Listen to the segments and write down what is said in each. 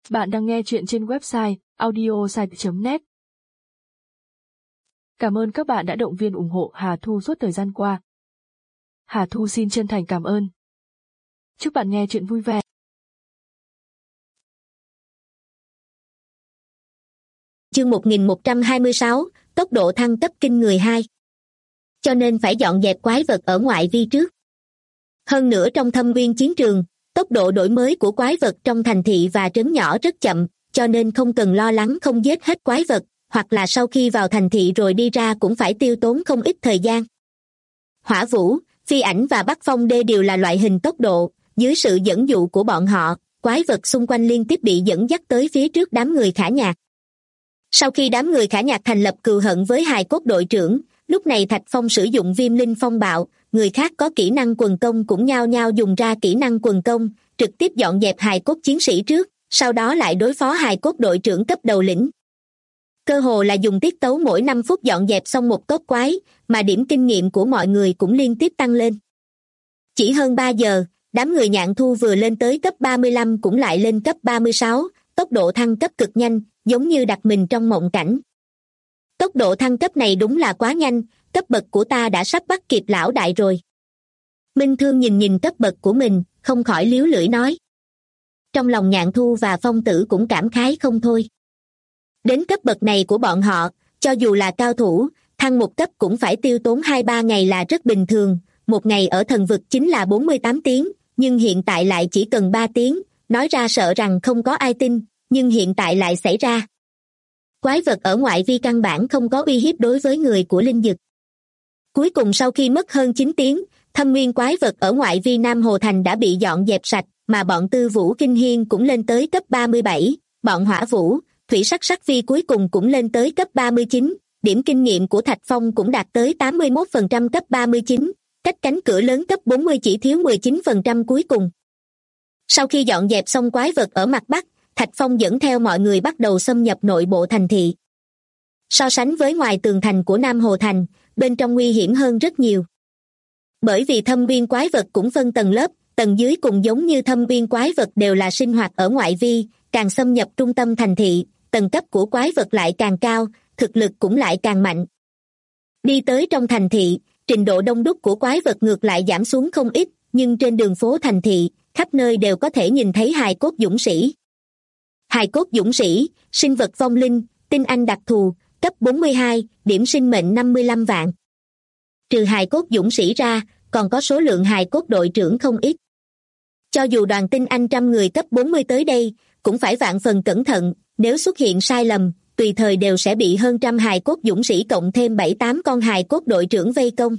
Bạn đang nghe chuyện trên website audiosite.net. Cảm ơn các bạn đã động viên ủng hộ Hà Thu suốt thời gian qua. Hà Thu xin chân thành cảm ơn. Chúc bạn nghe chuyện vui vẻ. Chương 1126, tốc độ thăng cấp kinh người 2. Cho nên phải dọn dẹp quái vật ở ngoại vi trước. Hơn nữa trong thâm uyên chiến trường, tốc độ đổi mới của quái vật trong thành thị và trấn nhỏ rất chậm, cho nên không cần lo lắng không giết hết quái vật, hoặc là sau khi vào thành thị rồi đi ra cũng phải tiêu tốn không ít thời gian. Hỏa Vũ, Phi Ảnh và Bắc Phong Đê đều là loại hình tốc độ, dưới sự dẫn dụ của bọn họ, quái vật xung quanh liên tiếp bị dẫn dắt tới phía trước đám người Khả Nhạc. Sau khi đám người Khả Nhạc thành lập cừu hận với hài cốt đội trưởng, lúc này Thạch Phong sử dụng Viêm Linh Phong Bạo, người khác có kỹ năng quần công cũng nhao nhao dùng ra kỹ năng quần công, trực tiếp dọn dẹp hài cốt chiến sĩ trước, sau đó lại đối phó hài cốt đội trưởng cấp đầu lĩnh. Cơ hồ là dùng tiết tấu mỗi 5 phút dọn dẹp xong một cốt quái, mà điểm kinh nghiệm của mọi người cũng liên tiếp tăng lên. Chỉ hơn 3 giờ, đám người Nhạn Thu vừa lên tới cấp 35 cũng lại lên cấp 36, tốc độ thăng cấp cực nhanh, giống như đặt mình trong mộng cảnh. Tốc độ thăng cấp này đúng là quá nhanh, cấp bậc của ta đã sắp bắt kịp lão đại rồi. Minh Thương nhìn cấp bậc của mình, không khỏi líu lưỡi nói. Trong lòng Nhạn Thu và Phong Tử cũng cảm khái không thôi. Đến cấp bậc này của bọn họ, cho dù là cao thủ, thăng một cấp cũng phải tiêu tốn 2-3 ngày là rất bình thường, một ngày ở thần vực chính là 48 tiếng, nhưng hiện tại lại chỉ cần 3 tiếng, nói ra sợ rằng không có ai tin, nhưng hiện tại lại xảy ra. Quái vật ở ngoại vi căn bản không có uy hiếp đối với người của linh dực. Cuối cùng sau khi mất hơn 9 tiếng, thâm nguyên quái vật ở ngoại vi Nam Hồ Thành đã bị dọn dẹp sạch, mà bọn Tư Vũ Kinh Hiên cũng lên tới cấp 37, bọn Hỏa Vũ, Thủy Sắc Sắc Vi cuối cùng cũng lên tới cấp 39, điểm kinh nghiệm của Thạch Phong cũng đạt tới 81% cấp 39, cách cánh cửa lớn cấp 40 chỉ thiếu 19% cuối cùng. Sau khi dọn dẹp xong quái vật ở mặt Bắc, Thạch Phong dẫn theo mọi người bắt đầu xâm nhập nội bộ thành thị. So sánh với ngoài tường thành của Nam Hồ Thành, bên trong nguy hiểm hơn rất nhiều. Bởi vì thâm uyên quái vật cũng phân tầng lớp, tầng dưới cùng giống như thâm uyên quái vật đều là sinh hoạt ở ngoại vi, càng xâm nhập trung tâm thành thị, tầng cấp của quái vật lại càng cao, thực lực cũng lại càng mạnh. Đi tới trong thành thị, trình độ đông đúc của quái vật ngược lại giảm xuống không ít, nhưng trên đường phố thành thị, khắp nơi đều có thể nhìn thấy hài cốt dũng sĩ. Hài cốt dũng sĩ, sinh vật vong linh, tinh anh đặc thù, cấp 42, điểm sinh mệnh 55 vạn. Trừ hài cốt dũng sĩ ra, còn có số lượng hài cốt đội trưởng không ít. Cho dù đoàn tinh anh 100 người cấp 40 tới đây, cũng phải vạn phần cẩn thận, nếu xuất hiện sai lầm, tùy thời đều sẽ bị hơn 100 hài cốt dũng sĩ cộng thêm 7-8 con hài cốt đội trưởng vây công.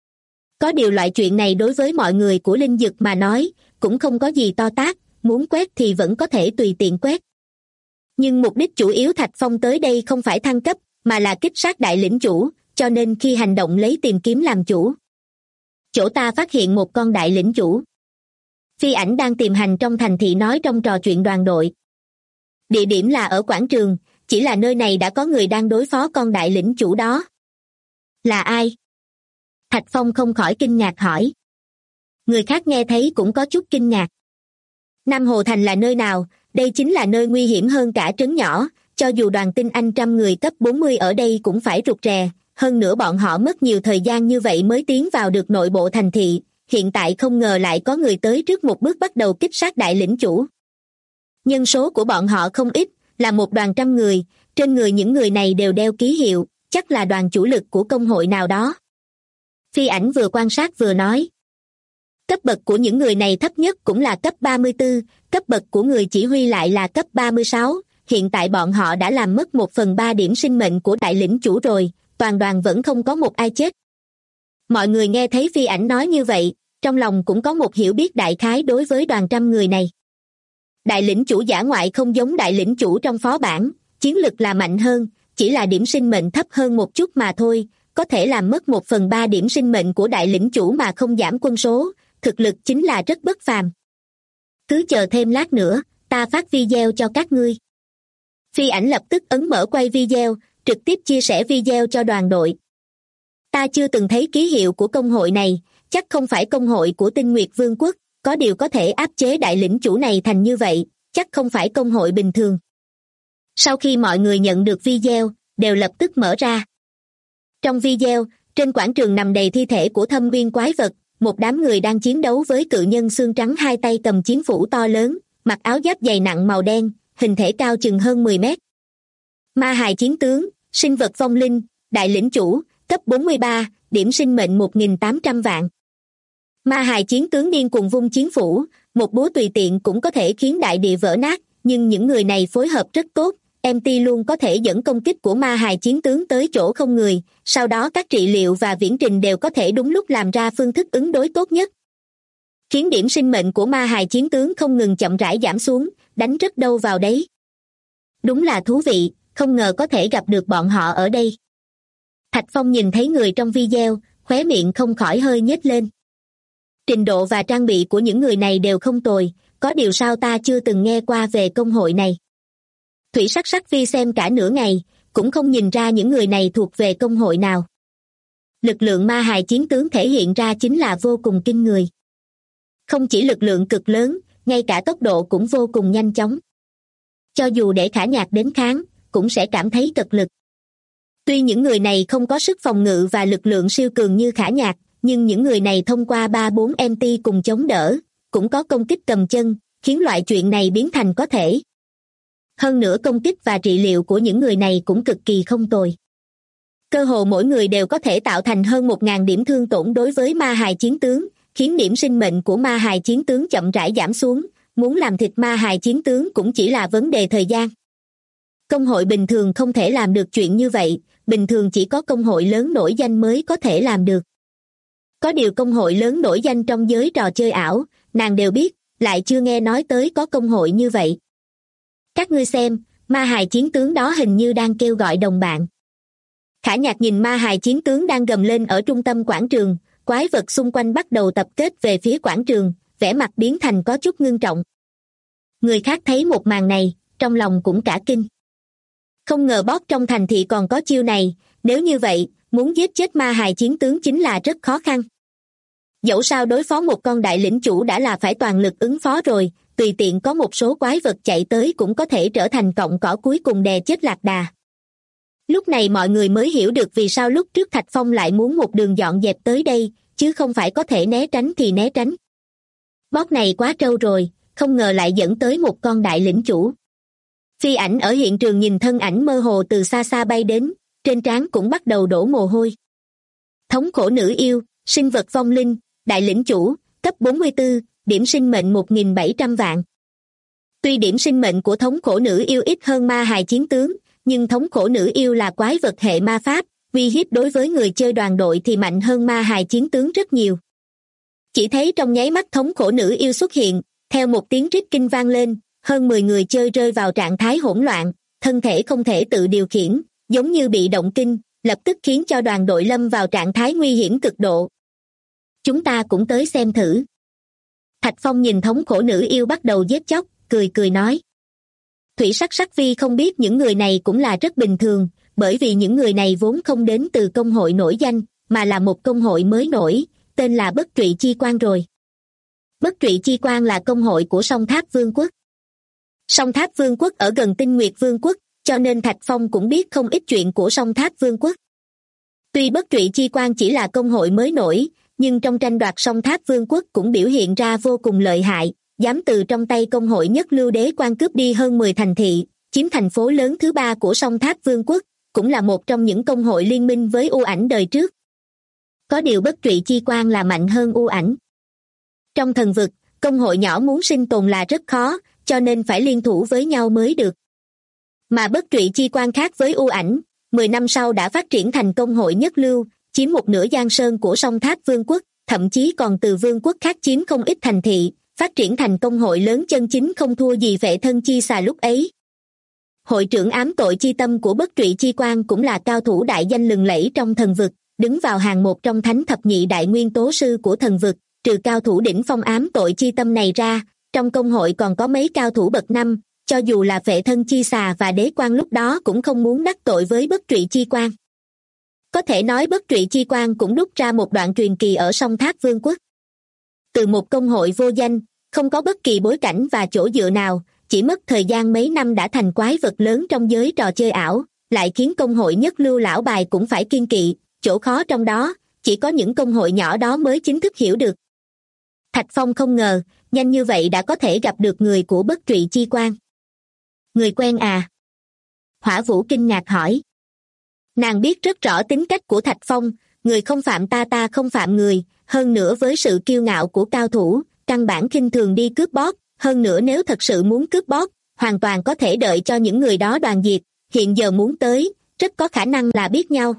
Có điều loại chuyện này đối với mọi người của linh dực mà nói, cũng không có gì to tát, muốn quét thì vẫn có thể tùy tiện quét. Nhưng mục đích chủ yếu Thạch Phong tới đây không phải thăng cấp, mà là kích sát đại lĩnh chủ, cho nên khi hành động lấy tìm kiếm làm chủ. Chỗ ta phát hiện một con đại lĩnh chủ. Phi Ảnh đang tìm hành trong thành thị nói trong trò chuyện đoàn đội. Địa điểm là ở quảng trường, chỉ là nơi này đã có người đang đối phó con đại lĩnh chủ đó. Là ai? Thạch Phong không khỏi kinh ngạc hỏi. Người khác nghe thấy cũng có chút kinh ngạc. Nam Hồ Thành là nơi nào? Đây chính là nơi nguy hiểm hơn cả trấn nhỏ, cho dù đoàn tinh anh 100 người cấp 40 ở đây cũng phải rụt rè, hơn nữa bọn họ mất nhiều thời gian như vậy mới tiến vào được nội bộ thành thị, hiện tại không ngờ lại có người tới trước một bước bắt đầu kích sát đại lĩnh chủ. Nhân số của bọn họ không ít, là một đoàn 100 người, trên người những người này đều đeo ký hiệu, chắc là đoàn chủ lực của công hội nào đó. Phi Ảnh vừa quan sát vừa nói. Cấp bậc của những người này thấp nhất cũng là cấp 34, cấp bậc của người chỉ huy lại là cấp 36, hiện tại bọn họ đã làm mất 1/3 điểm sinh mệnh của đại lĩnh chủ rồi, toàn đoàn vẫn không có một ai chết. Mọi người nghe thấy Phi Ảnh nói như vậy, trong lòng cũng có một hiểu biết đại khái đối với đoàn 100 người này. Đại lĩnh chủ dã ngoại không giống đại lĩnh chủ trong phó bản, chiến lực là mạnh hơn, chỉ là điểm sinh mệnh thấp hơn một chút mà thôi, có thể làm mất 1/3 điểm sinh mệnh của đại lĩnh chủ mà không giảm quân số, thực lực chính là rất bất phàm. Cứ chờ thêm lát nữa, ta phát video cho các ngươi. Phi Ảnh lập tức ấn mở quay video, trực tiếp chia sẻ video cho đoàn đội. Ta chưa từng thấy ký hiệu của công hội này, chắc không phải công hội của Tinh Nguyệt Vương quốc, có điều có thể áp chế đại lĩnh chủ này thành như vậy, chắc không phải công hội bình thường. Sau khi mọi người nhận được video, đều lập tức mở ra. Trong video, trên quảng trường nằm đầy thi thể của thâm uyên quái vật, một đám người đang chiến đấu với cự nhân xương trắng hai tay cầm chiến phủ to lớn, mặc áo giáp dày nặng màu đen, hình thể cao chừng hơn 10 mét. Ma hài chiến tướng, sinh vật vong linh, đại lĩnh chủ, cấp 43, điểm sinh mệnh 1.800 vạn. Ma hài chiến tướng điên cuồng vung chiến phủ, một búa tùy tiện cũng có thể khiến đại địa vỡ nát, nhưng những người này phối hợp rất tốt. MT luôn có thể dẫn công kích của ma hài chiến tướng tới chỗ không người, sau đó các trị liệu và viễn trình đều có thể đúng lúc làm ra phương thức ứng đối tốt nhất, khiến điểm sinh mệnh của ma hài chiến tướng không ngừng chậm rãi giảm xuống, đánh rất đâu vào đấy. Đúng là thú vị, không ngờ có thể gặp được bọn họ ở đây. Thạch Phong nhìn thấy người trong video, khóe miệng không khỏi hơi nhếch lên. Trình độ và trang bị của những người này đều không tồi, có điều sao ta chưa từng nghe qua về công hội này. Thủy Sắc Sắc Vi xem cả nửa ngày, cũng không nhìn ra những người này thuộc về công hội nào. Lực lượng ma hài chiến tướng thể hiện ra chính là vô cùng kinh người. Không chỉ lực lượng cực lớn, ngay cả tốc độ cũng vô cùng nhanh chóng. Cho dù để Khả Nhạc đến kháng, cũng sẽ cảm thấy cật lực. Tuy những người này không có sức phòng ngự và lực lượng siêu cường như Khả Nhạc, nhưng những người này thông qua 3-4 MT cùng chống đỡ, cũng có công kích cầm chân, khiến loại chuyện này biến thành có thể. Hơn nữa công kích và trị liệu của những người này cũng cực kỳ không tồi. Cơ hồ mỗi người đều có thể tạo thành hơn 1.000 điểm thương tổn đối với ma hài chiến tướng, khiến điểm sinh mệnh của ma hài chiến tướng chậm rãi giảm xuống, muốn làm thịt ma hài chiến tướng cũng chỉ là vấn đề thời gian. Công hội bình thường không thể làm được chuyện như vậy, bình thường chỉ có công hội lớn nổi danh mới có thể làm được. Có điều công hội lớn nổi danh trong giới trò chơi ảo, nàng đều biết, lại chưa nghe nói tới có công hội như vậy. Các ngươi xem, ma hài chiến tướng đó hình như đang kêu gọi đồng bạn. Khả Nhạc nhìn ma hài chiến tướng đang gầm lên ở trung tâm quảng trường, quái vật xung quanh bắt đầu tập kết về phía quảng trường, vẻ mặt biến thành có chút ngưng trọng. Người khác thấy một màn này, trong lòng cũng cả kinh. Không ngờ boss trong thành thị còn có chiêu này, nếu như vậy, muốn giết chết ma hài chiến tướng chính là rất khó khăn. Dẫu sao đối phó một con đại lĩnh chủ đã là phải toàn lực ứng phó rồi, tùy tiện có một số quái vật chạy tới cũng có thể trở thành cọng cỏ cuối cùng đè chết lạc đà. Lúc này mọi người mới hiểu được vì sao lúc trước Thạch Phong lại muốn một đường dọn dẹp tới đây, chứ không phải có thể né tránh thì né tránh. Boss này quá trâu rồi, không ngờ lại dẫn tới một con đại lĩnh chủ. Phi Ảnh ở hiện trường nhìn thân ảnh mơ hồ từ xa xa bay đến, trên trán cũng bắt đầu đổ mồ hôi. Thống khổ nữ yêu, sinh vật vong linh, đại lĩnh chủ, cấp 44, điểm sinh mệnh 1.700 vạn. Tuy điểm sinh mệnh của thống khổ nữ yêu ít hơn ma hài chiến tướng, nhưng thống khổ nữ yêu là quái vật hệ ma pháp, uy hiếp đối với người chơi đoàn đội thì mạnh hơn ma hài chiến tướng rất nhiều. Chỉ thấy trong nháy mắt thống khổ nữ yêu xuất hiện, theo một tiếng rít kinh vang lên, hơn 10 người chơi rơi vào trạng thái hỗn loạn, thân thể không thể tự điều khiển, giống như bị động kinh, lập tức khiến cho đoàn đội lâm vào trạng thái nguy hiểm cực độ. Chúng ta cũng tới xem thử. Thạch Phong nhìn thống khổ nữ yêu bắt đầu giết chóc, cười cười nói. Thủy Sắc Sắc Vi không biết những người này cũng là rất bình thường, bởi vì những người này vốn không đến từ công hội nổi danh, mà là một công hội mới nổi, tên là Bất Trụy Chi Quan rồi. Bất Trụy Chi Quan là công hội của Song Tháp Vương quốc. Song Tháp Vương quốc ở gần Tinh Nguyệt Vương quốc, cho nên Thạch Phong cũng biết không ít chuyện của Song Tháp Vương quốc. Tuy Bất Trụy Chi Quan chỉ là công hội mới nổi, nhưng trong tranh đoạt Song Tháp Vương quốc cũng biểu hiện ra vô cùng lợi hại, dám từ trong tay công hội Nhất Lưu Đế Quan cướp đi hơn 10 thành thị, chiếm thành phố lớn thứ 3 của Song Tháp Vương quốc, cũng là một trong những công hội liên minh với U Ảnh đời trước. Có điều Bất Trụy Chi Quan là mạnh hơn U Ảnh. Trong thần vực, công hội nhỏ muốn sinh tồn là rất khó, cho nên phải liên thủ với nhau mới được. Mà Bất Trụy Chi Quan khác với U Ảnh, 10 năm sau đã phát triển thành công hội Nhất Lưu, chiếm một nửa giang sơn của Song Tháp Vương quốc, thậm chí còn từ vương quốc khác chiếm không ít thành thị, phát triển thành công hội lớn chân chính không thua gì Vệ Thân Chi Xà lúc ấy. Hội trưởng ám tội chi tâm của Bất Trụy Chi Quan cũng là cao thủ đại danh lừng lẫy trong thần vực, đứng vào hàng một trong thánh thập nhị đại nguyên tố sư của thần vực, trừ cao thủ đỉnh phong ám tội chi tâm này ra, trong công hội còn có mấy cao thủ bậc năm, cho dù là Vệ Thân Chi Xà và Đế Quan lúc đó cũng không muốn đắc tội với Bất Trụy Chi Quan. Có thể nói Bất Trụy Chi Quan cũng đúc ra một đoạn truyền kỳ ở Song Tháp Vương quốc. Từ một công hội vô danh, không có bất kỳ bối cảnh và chỗ dựa nào, chỉ mất thời gian mấy năm đã thành quái vật lớn trong giới trò chơi ảo, lại khiến công hội nhất lưu lão bài cũng phải kiêng kỵ, chỗ khó trong đó, chỉ có những công hội nhỏ đó mới chính thức hiểu được. Thạch Phong không ngờ, nhanh như vậy đã có thể gặp được người của Bất Trụy Chi Quan. Người quen à? Hỏa Vũ kinh ngạc hỏi. Nàng biết rất rõ tính cách của Thạch Phong, người không phạm ta ta không phạm người, hơn nữa với sự kiêu ngạo của cao thủ, căn bản khinh thường đi cướp bóc, hơn nữa nếu thật sự muốn cướp bóc, hoàn toàn có thể đợi cho những người đó đoàn diệt, hiện giờ muốn tới, rất có khả năng là biết nhau.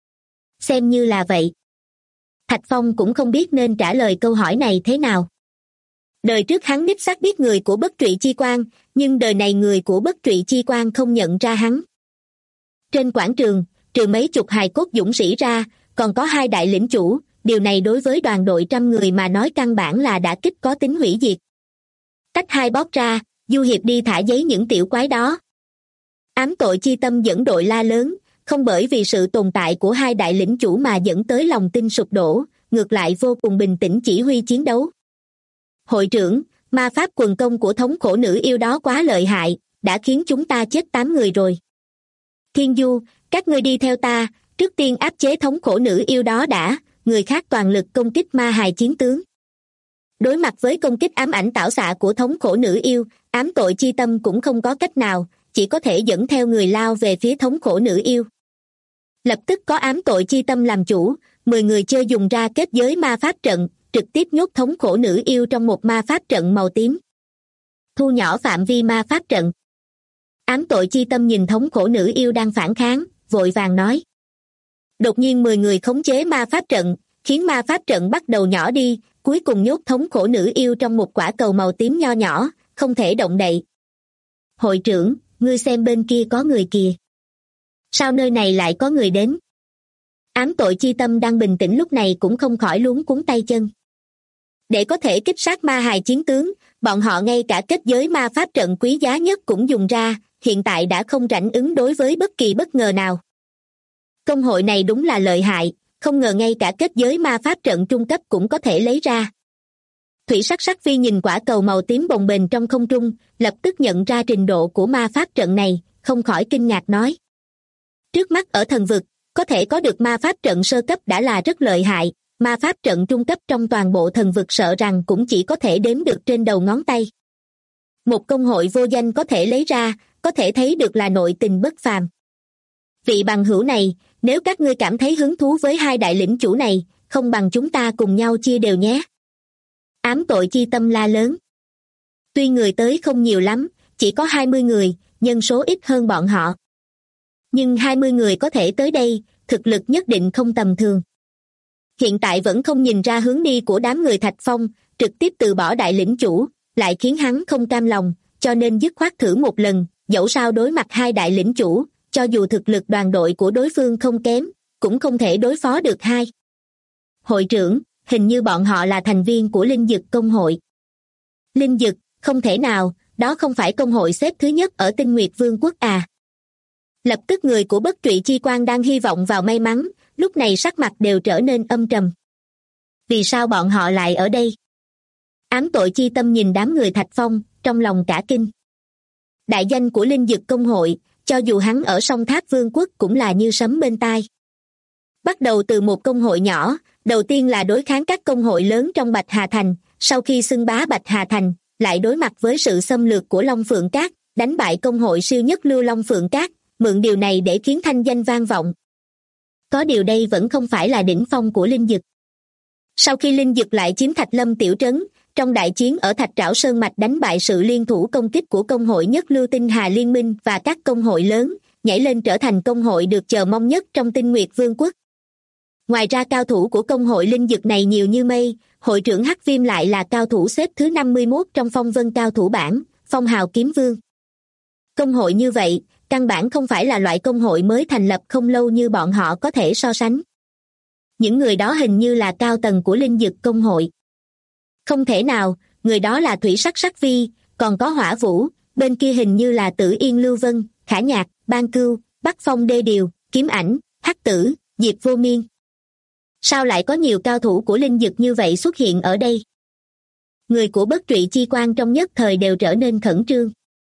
Xem như là vậy. Thạch Phong cũng không biết nên trả lời câu hỏi này thế nào. Đời trước hắn đích xác biết người của Bất Trụy Chi Quan, nhưng đời này người của Bất Trụy Chi Quan không nhận ra hắn. Trên quảng trường, trừ mấy chục hài cốt dũng sĩ ra, còn có 2 đại lĩnh chủ, điều này đối với đoàn đội 100 người mà nói căn bản là đả kích có tính hủy diệt. Tách 2 bóp ra, du hiệp đi thả giấy những tiểu quái đó. Ám Tội Chi Tâm dẫn đội la lớn, không bởi vì sự tồn tại của 2 đại lĩnh chủ mà dẫn tới lòng tin sụp đổ, ngược lại vô cùng bình tĩnh chỉ huy chiến đấu. Hội trưởng, ma pháp quần công của thống khổ nữ yêu đó quá lợi hại, đã khiến chúng ta chết 8 người rồi. Thiên Du, các ngươi đi theo ta, trước tiên áp chế thống khổ nữ yêu đó đã, người khác toàn lực công kích ma hài chiến tướng. Đối mặt với công kích ám ảnh tảo xạ của thống khổ nữ yêu, Ám Tội Chi Tâm cũng không có cách nào, chỉ có thể dẫn theo người lao về phía thống khổ nữ yêu. Lập tức có Ám Tội Chi Tâm làm chủ, 10 người chơi dùng ra kết giới ma pháp trận, trực tiếp nhốt thống khổ nữ yêu trong một ma pháp trận màu tím. Thu nhỏ phạm vi ma pháp trận. Ám Tội Chi Tâm nhìn thống khổ nữ yêu đang phản kháng, vội vàng nói. Đột nhiên 10 người khống chế ma pháp trận, khiến ma pháp trận bắt đầu nhỏ đi, cuối cùng nhốt thống khổ nữ yêu trong một quả cầu màu tím nho nhỏ, không thể động đậy. Hội trưởng, ngươi xem bên kia có người kìa. Sao nơi này lại có người đến? Ám Tội Chi Tâm đang bình tĩnh lúc này cũng không khỏi luống cuống tay chân. Để có thể kích sát ma hài chiến tướng, bọn họ ngay cả kết giới ma pháp trận quý giá nhất cũng dùng ra, hiện tại đã không rảnh ứng đối với bất kỳ bất ngờ nào. Công hội này đúng là lợi hại, không ngờ ngay cả kết giới ma pháp trận trung cấp cũng có thể lấy ra. Thủy Sắc Sắc Phi nhìn quả cầu màu tím bồng bềnh trong không trung, lập tức nhận ra trình độ của ma pháp trận này, không khỏi kinh ngạc nói. Trước mắt ở thần vực, có thể có được ma pháp trận sơ cấp đã là rất lợi hại, ma pháp trận trung cấp trong toàn bộ thần vực sợ rằng cũng chỉ có thể đếm được trên đầu ngón tay. Một công hội vô danh có thể lấy ra, có thể thấy được là nội tình bất phàm. Vị bằng hữu này, nếu các ngươi cảm thấy hứng thú với 2 đại lĩnh chủ này, không bằng chúng ta cùng nhau chia đều nhé. Ám Tội Chi Tâm la lớn. Tuy người tới không nhiều lắm, chỉ có 20 người, nhân số ít hơn bọn họ. Nhưng 20 người có thể tới đây, thực lực nhất định không tầm thường. Hiện tại vẫn không nhìn ra hướng đi của đám người Thạch Phong, trực tiếp từ bỏ đại lĩnh chủ, lại khiến hắn không cam lòng, cho nên dứt khoát thử một lần, dẫu sao đối mặt 2 đại lĩnh chủ, cho dù thực lực đoàn đội của đối phương không kém, cũng không thể đối phó được 2. Hội trưởng, hình như bọn họ là thành viên của Linh Dực công hội. Linh Dực, không thể nào, đó không phải công hội xếp thứ nhất ở Tinh Nguyệt Vương quốc à. Lập tức người của Bất Trụy Chi Quan đang hy vọng vào may mắn, lúc này sắc mặt đều trở nên âm trầm. Vì sao bọn họ lại ở đây? Ám Tội Chi Tâm nhìn đám người Thạch Phong, trong lòng cả kinh. Đại danh của Linh Dực công hội, cho dù hắn ở Song Tháp Vương quốc cũng là như sấm bên tai. Bắt đầu từ một công hội nhỏ, đầu tiên là đối kháng các công hội lớn trong Bạch Hà Thành, sau khi xưng bá Bạch Hà Thành, lại đối mặt với sự xâm lược của Long Phượng Các, đánh bại công hội siêu nhất lưu Long Phượng Các, mượn điều này để khiến thanh danh vang vọng. Có điều đây vẫn không phải là đỉnh phong của Linh Dực. Sau khi Linh Dực lại chiếm Thạch Lâm tiểu trấn, trong đại chiến ở Thạch Trảo Sơn Mạch đánh bại sự liên thủ công kích của công hội nhất lưu Tinh Hà Liên minh và các công hội lớn, nhảy lên trở thành công hội được chờ mong nhất trong Tinh Nguyệt Vương quốc. Ngoài ra cao thủ của công hội Linh Dực này nhiều như mây, hội trưởng Hắc Viêm lại là cao thủ xếp thứ 51 trong phong vân cao thủ bảng, phong hào kiếm vương. Công hội như vậy, căn bản không phải là loại công hội mới thành lập không lâu như bọn họ có thể so sánh. Những người đó hình như là cao tầng của Linh Dực công hội. Không thể nào, người đó là Thủy Sắc Sắc Vi, còn có Hỏa Vũ, bên kia hình như là Tử Yên Lưu Vân, Khả Nhạc, Ban Cưu, Bắc Phong Đê Điều, Kiếm Ảnh, Hắc Tử, Diệp Vô Miên. Sao lại có nhiều cao thủ của Linh Dực như vậy xuất hiện ở đây? Người của Bất Trụy Chi Quan trong nhất thời đều trở nên khẩn trương.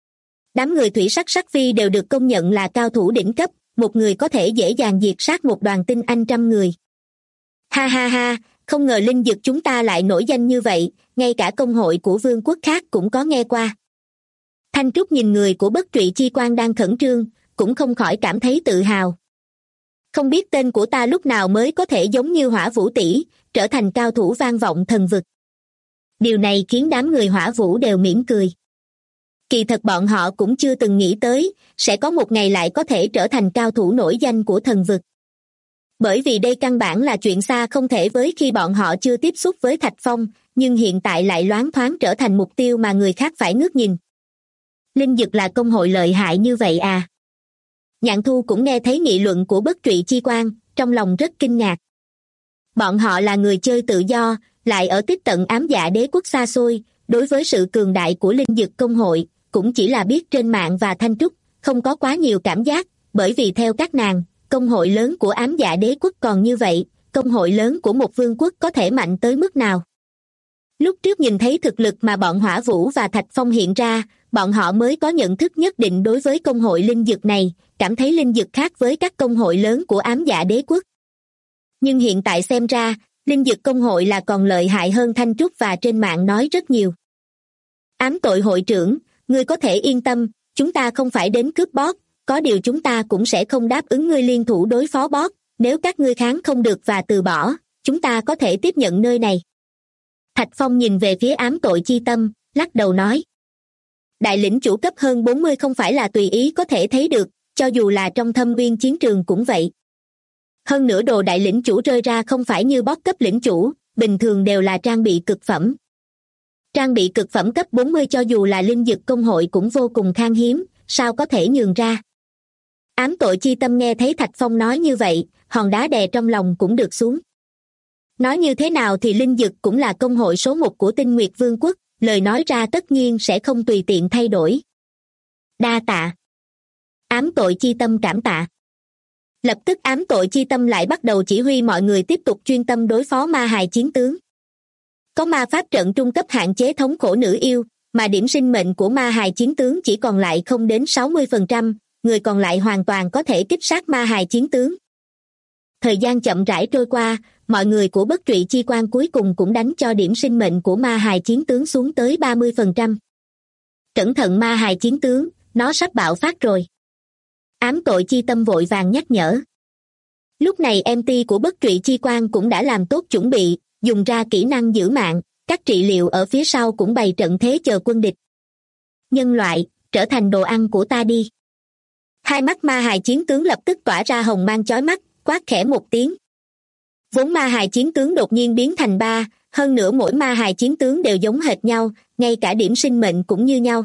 Đám người thủy sắc sắc phi đều được công nhận là cao thủ đỉnh cấp, một người có thể dễ dàng diệt sát một đoàn tinh anh 100 người. Ha ha ha, không ngờ linh dực chúng ta lại nổi danh như vậy, ngay cả công hội của vương quốc khác cũng có nghe qua. Thanh Trúc nhìn người của Bất Trụy Chi Quan đang khẩn trương, cũng không khỏi cảm thấy tự hào. Không biết tên của ta lúc nào mới có thể giống như Hỏa Vũ tỷ, trở thành cao thủ vang vọng thần vực. Điều này khiến đám người Hỏa Vũ đều mỉm cười. Kỳ thật bọn họ cũng chưa từng nghĩ tới, sẽ có một ngày lại có thể trở thành cao thủ nổi danh của thần vực. Bởi vì đây căn bản là chuyện xa không thể với khi bọn họ chưa tiếp xúc với Thạch Phong, nhưng hiện tại lại loáng thoáng trở thành mục tiêu mà người khác phải ngước nhìn. Linh dực là công hội lợi hại như vậy à? Nhạn Thu cũng nghe thấy nghị luận của Bất Trụy Chi Quan, trong lòng rất kinh ngạc. Bọn họ là người chơi tự do, lại ở tiếp tận Ám Dạ Đế quốc xa xôi, đối với sự cường đại của linh dực công hội, cũng chỉ là biết trên mạng và Thanh Trúc, không có quá nhiều cảm giác, bởi vì theo các nàng, công hội lớn của Ám Dạ Đế quốc còn như vậy, công hội lớn của một vương quốc có thể mạnh tới mức nào? Lúc trước nhìn thấy thực lực mà bọn Hỏa Vũ và Thạch Phong hiện ra, bọn họ mới có nhận thức nhất định đối với công hội linh dực này, cảm thấy linh dực khác với các công hội lớn của Ám Dạ Đế quốc. Nhưng hiện tại xem ra, linh dực công hội là còn lợi hại hơn Thanh Trúc và trên mạng nói rất nhiều. Ám Tội hội trưởng, ngươi có thể yên tâm, chúng ta không phải đến cướp boss, có điều chúng ta cũng sẽ không đáp ứng ngươi liên thủ đối phó boss, nếu các ngươi kháng không được và từ bỏ, chúng ta có thể tiếp nhận nơi này. Thạch Phong nhìn về phía Ám Tội chi tâm, lắc đầu nói. Đại lĩnh chủ cấp hơn 40 không phải là tùy ý có thể thấy được, cho dù là trong thâm uyên chiến trường cũng vậy. Hơn nữa đồ đại lĩnh chủ rơi ra không phải như boss cấp lĩnh chủ, bình thường đều là trang bị cực phẩm. Trang bị cực phẩm cấp 40 cho dù là linh dực công hội cũng vô cùng khan hiếm, sao có thể nhường ra. Ám Tội chi tâm nghe thấy Thạch Phong nói như vậy, hòn đá đè trong lòng cũng được xuống. Nói như thế nào thì linh dực cũng là công hội số 1 của Tinh Nguyệt Vương quốc, lời nói ra tất nhiên sẽ không tùy tiện thay đổi. Đa tạ. Ám Tội chi tâm cảm tạ. Lập tức Ám Tội chi tâm lại bắt đầu chỉ huy mọi người tiếp tục chuyên tâm đối phó ma hài chiến tướng. Có ma pháp trận trung cấp hạn chế thống khổ nữ yêu, mà điểm sinh mệnh của ma hài chiến tướng chỉ còn lại không đến 60%, người còn lại hoàn toàn có thể kích sát ma hài chiến tướng. Thời gian chậm rãi trôi qua, mọi người của Bất Trụy Chi Quan cuối cùng cũng đánh cho điểm sinh mệnh của ma hài chiến tướng xuống tới 30%. Cẩn thận ma hài chiến tướng, nó sắp bạo phát rồi. Ám Tội chi tâm vội vàng nhắc nhở. Lúc này MT của Bất Trụy Chi Quan cũng đã làm tốt chuẩn bị, dùng ra kỹ năng giữ mạng, các trị liệu ở phía sau cũng bày trận thế chờ quân địch. Nhân loại, trở thành đồ ăn của ta đi. Hai mắt ma hài chiến tướng lập tức tỏa ra hồng mang chói mắt, quát khẽ một tiếng. Vốn ma hài chiến tướng đột nhiên biến thành 3, hơn nữa mỗi ma hài chiến tướng đều giống hệt nhau, ngay cả điểm sinh mệnh cũng như nhau.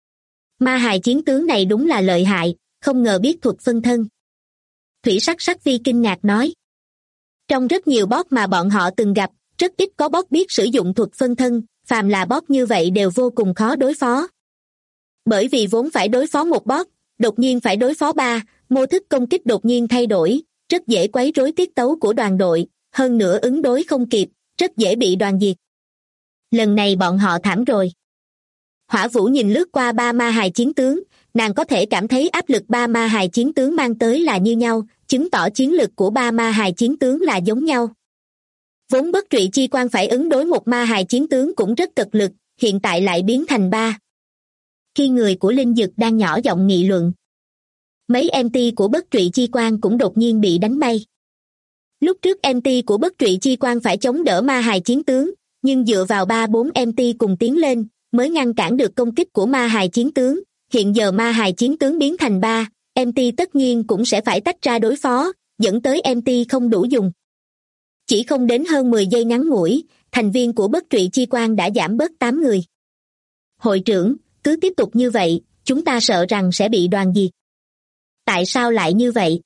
Ma hài chiến tướng này đúng là lợi hại, không ngờ biết thuật phân thân. Thủy sắc sắc phi kinh ngạc nói. Trong rất nhiều boss mà bọn họ từng gặp, rất ít có boss biết sử dụng thuật phân thân, phàm là boss như vậy đều vô cùng khó đối phó. Bởi vì vốn phải đối phó một boss, đột nhiên phải đối phó 3, mô thức công kích đột nhiên thay đổi, rất dễ quấy rối tiết tấu của đoàn đội, hơn nữa ứng đối không kịp, rất dễ bị đoàn diệt. Lần này bọn họ thảm rồi. Hỏa Vũ nhìn lướt qua 3 ma hài chiến tướng, nàng có thể cảm thấy áp lực 3 ma hài chiến tướng mang tới là như nhau, chứng tỏ chiến lực của 3 ma hài chiến tướng là giống nhau. Vốn Bất Trụy Chi Quan phải ứng đối một ma hài chiến tướng cũng rất cực lực, hiện tại lại biến thành 3. Khi người của linh dực đang nhỏ giọng nghị luận, mấy MT của Bất Trụy Chi Quan cũng đột nhiên bị đánh bay. Lúc trước MT của Bất Trụy Chi Quan phải chống đỡ ma hài chiến tướng, nhưng dựa vào 3-4 MT cùng tiến lên, mới ngăn cản được công kích của ma hài chiến tướng. Hiện giờ ma hài chiến tướng biến thành 3, MT tất nhiên cũng sẽ phải tách ra đối phó, dẫn tới MT không đủ dùng. Chỉ không đến hơn 10 giây ngắn ngủi, thành viên của Bất Trụy Chi Quan đã giảm bớt 8 người. Hội trưởng, cứ tiếp tục như vậy, chúng ta sợ rằng sẽ bị đoàn diệt. Tại sao lại như vậy?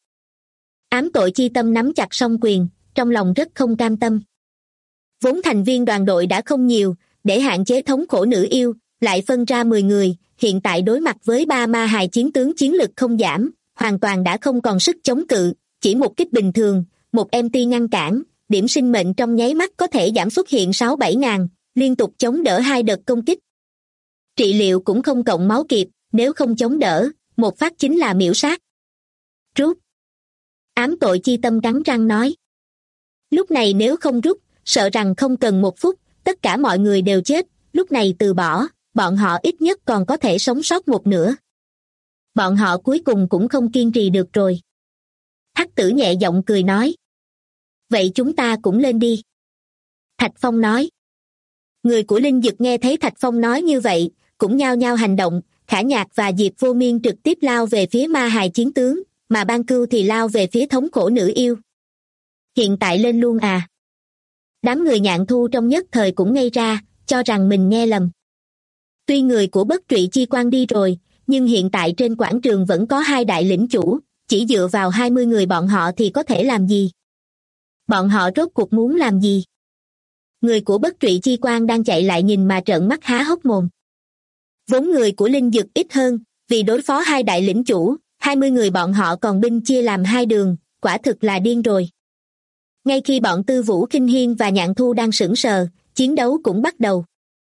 Ám Tội chi tâm nắm chặt song quyền, trong lòng rất không cam tâm. Vốn thành viên đoàn đội đã không nhiều, để hạn chế thống khổ nữ yêu, lại phân ra 10 người, hiện tại đối mặt với 3 ma hài chiến tướng chiến lực không giảm, hoàn toàn đã không còn sức chống cự, chỉ một kích bình thường, một MT ngăn cản, điểm sinh mệnh trong nháy mắt có thể giảm xuất hiện 6-7 ngàn, liên tục chống đỡ 2 đợt công kích. Trị liệu cũng không cộng máu kịp, nếu không chống đỡ, một phát chính là miểu sát. Rút. Ám tội chi tâm cắn răng nói. Lúc này nếu không rút, sợ rằng không cần một phút, tất cả mọi người đều chết, lúc này từ bỏ, bọn họ ít nhất còn có thể sống sót một nửa. Bọn họ cuối cùng cũng không kiên trì được rồi. Hắc tử nhẹ giọng cười nói. Vậy chúng ta cũng lên đi. Thạch Phong nói. Người của Linh Dực nghe thấy Thạch Phong nói như vậy, cũng nhao nhao hành động, Khả Nhạc và Diệp Vô Miên trực tiếp lao về phía ma hài chiến tướng, mà Ban Cưu thì lao về phía thống khổ nữ yêu. Hiện tại lên luôn à? Đám người Nhạn Thu trong nhất thời cũng ngây ra, cho rằng mình nghe lầm. Tuy người của Bất Trụy Chi Quan đi rồi, nhưng hiện tại trên quảng trường vẫn có 2 đại lĩnh chủ, chỉ dựa vào 20 người bọn họ thì có thể làm gì? Bọn họ rốt cuộc muốn làm gì? Người của Bất Trụy Chi Quan đang chạy lại nhìn mà trợn mắt há hốc mồm. Vốn người của Linh Dực ít hơn, vì đối phó 2 đại lĩnh chủ, 20 người bọn họ còn binh chia làm 2 đường, quả thực là điên rồi. Ngay khi bọn Tư Vũ Kinh Hiên và Nhạn Thu đang sững sờ, chiến đấu cũng bắt đầu.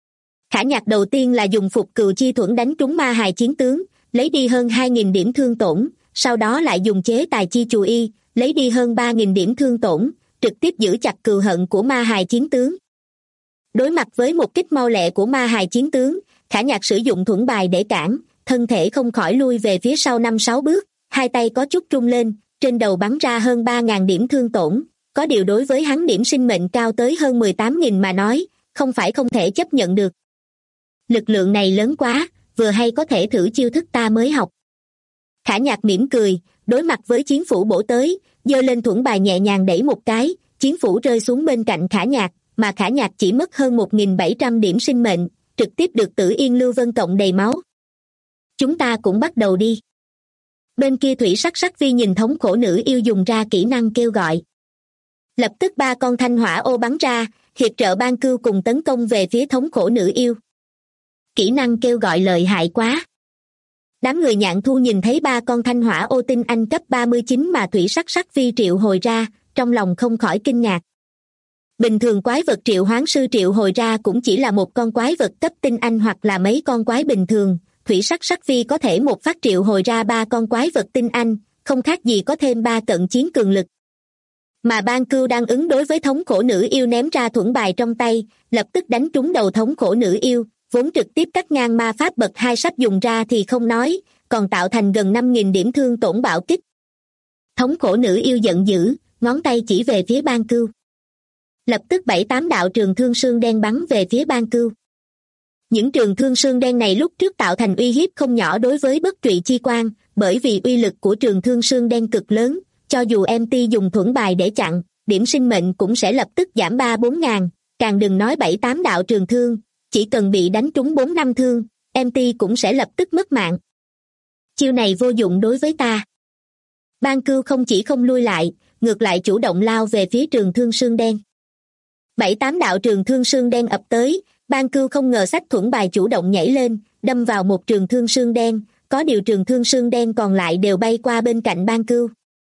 Khả Nhạc đầu tiên là dùng Phục Cừu Chi Thuẫn đánh trúng ma hài chiến tướng, lấy đi hơn 2.000 điểm thương tổn, sau đó lại dùng chế tài chi chù y, lấy đi hơn 3.000 điểm thương tổn, trực tiếp giữ chặt cừu hận của ma hài chiến tướng. Đối mặt với một kích mau lẹ của ma hài chiến tướng, Khả Nhạc sử dụng thuẫn bài để cản, thân thể không khỏi lui về phía sau 5-6 bước, 2 tay có chút rung lên, trên đầu bắn ra hơn 3.000 điểm thương tổn. Có điều đối với hắn điểm sinh mệnh cao tới hơn 18.000 mà nói, không phải không thể chấp nhận được. Lực lượng này lớn quá, vừa hay có thể thử chiêu thức ta mới học. Khả Nhạc mỉm cười, đối mặt với chiến phủ bổ tới, giơ lên thuẫn bài nhẹ nhàng đẩy một cái, chiến phủ rơi xuống bên cạnh Khả Nhạc, mà Khả Nhạc chỉ mất hơn 1.700 điểm sinh mệnh, trực tiếp được Tử Yên Lưu Vân cộng đầy máu. Chúng ta cũng bắt đầu đi. Bên kia Thủy Sắc Sắc Vi nhìn thống khổ nữ yêu dùng ra kỹ năng kêu gọi. Lập tức 3 con thanh hỏa ô bắn ra, hiệp trợ Ban Cưu cùng tấn công về phía thống khổ nữ yêu. Kỹ năng kêu gọi lợi hại quá. Đám người Nhạn Thu nhìn thấy 3 con thanh hỏa ô tinh anh cấp 39 mà Thủy Sắc Sắc Vi triệu hồi ra, trong lòng không khỏi kinh ngạc. Bình thường quái vật triệu hoán sư triệu hồi ra cũng chỉ là một con quái vật cấp tinh anh hoặc là mấy con quái bình thường, Thủy Sắc Sắc Vi có thể một phát triệu hồi ra 3 con quái vật tinh anh, không khác gì có thêm 3 cận chiến cường lực. Mà Ban Cưu đang ứng đối với thống khổ nữ yêu ném ra thuẫn bài trong tay, lập tức đánh trúng đầu thống khổ nữ yêu, vốn trực tiếp cắt ngang ma pháp bậc 2 sắp dùng ra thì không nói, còn tạo thành gần 5.000 điểm thương tổn bạo kích. Thống khổ nữ yêu giận dữ, ngón tay chỉ về phía Ban Cưu. Lập tức 7-8 đạo trường thương xương đen bắn về phía Ban Cưu. Những trường thương xương đen này lúc trước tạo thành uy hiếp không nhỏ đối với Bất Trụy Chi Quan, bởi vì uy lực của trường thương xương đen cực lớn, cho dù MT dùng thuẫn bài để chặn, điểm sinh mệnh cũng sẽ lập tức giảm 3-4 ngàn, càng đừng nói 7-8 đạo trường thương, chỉ cần bị đánh trúng 4-5 thương, MT cũng sẽ lập tức mất mạng. Chiêu này vô dụng đối với ta. Ban Cưu không chỉ không lui lại, ngược lại chủ động lao về phía trường thương xương đen. 7-8 đạo trường thương xương đen ập tới, Ban Cưu không ngờ xách thuẫn bài chủ động nhảy lên, đâm vào một trường thương xương đen, có điều trường thương xương đen còn lại đều bay qua bên cạnh Ban Cưu.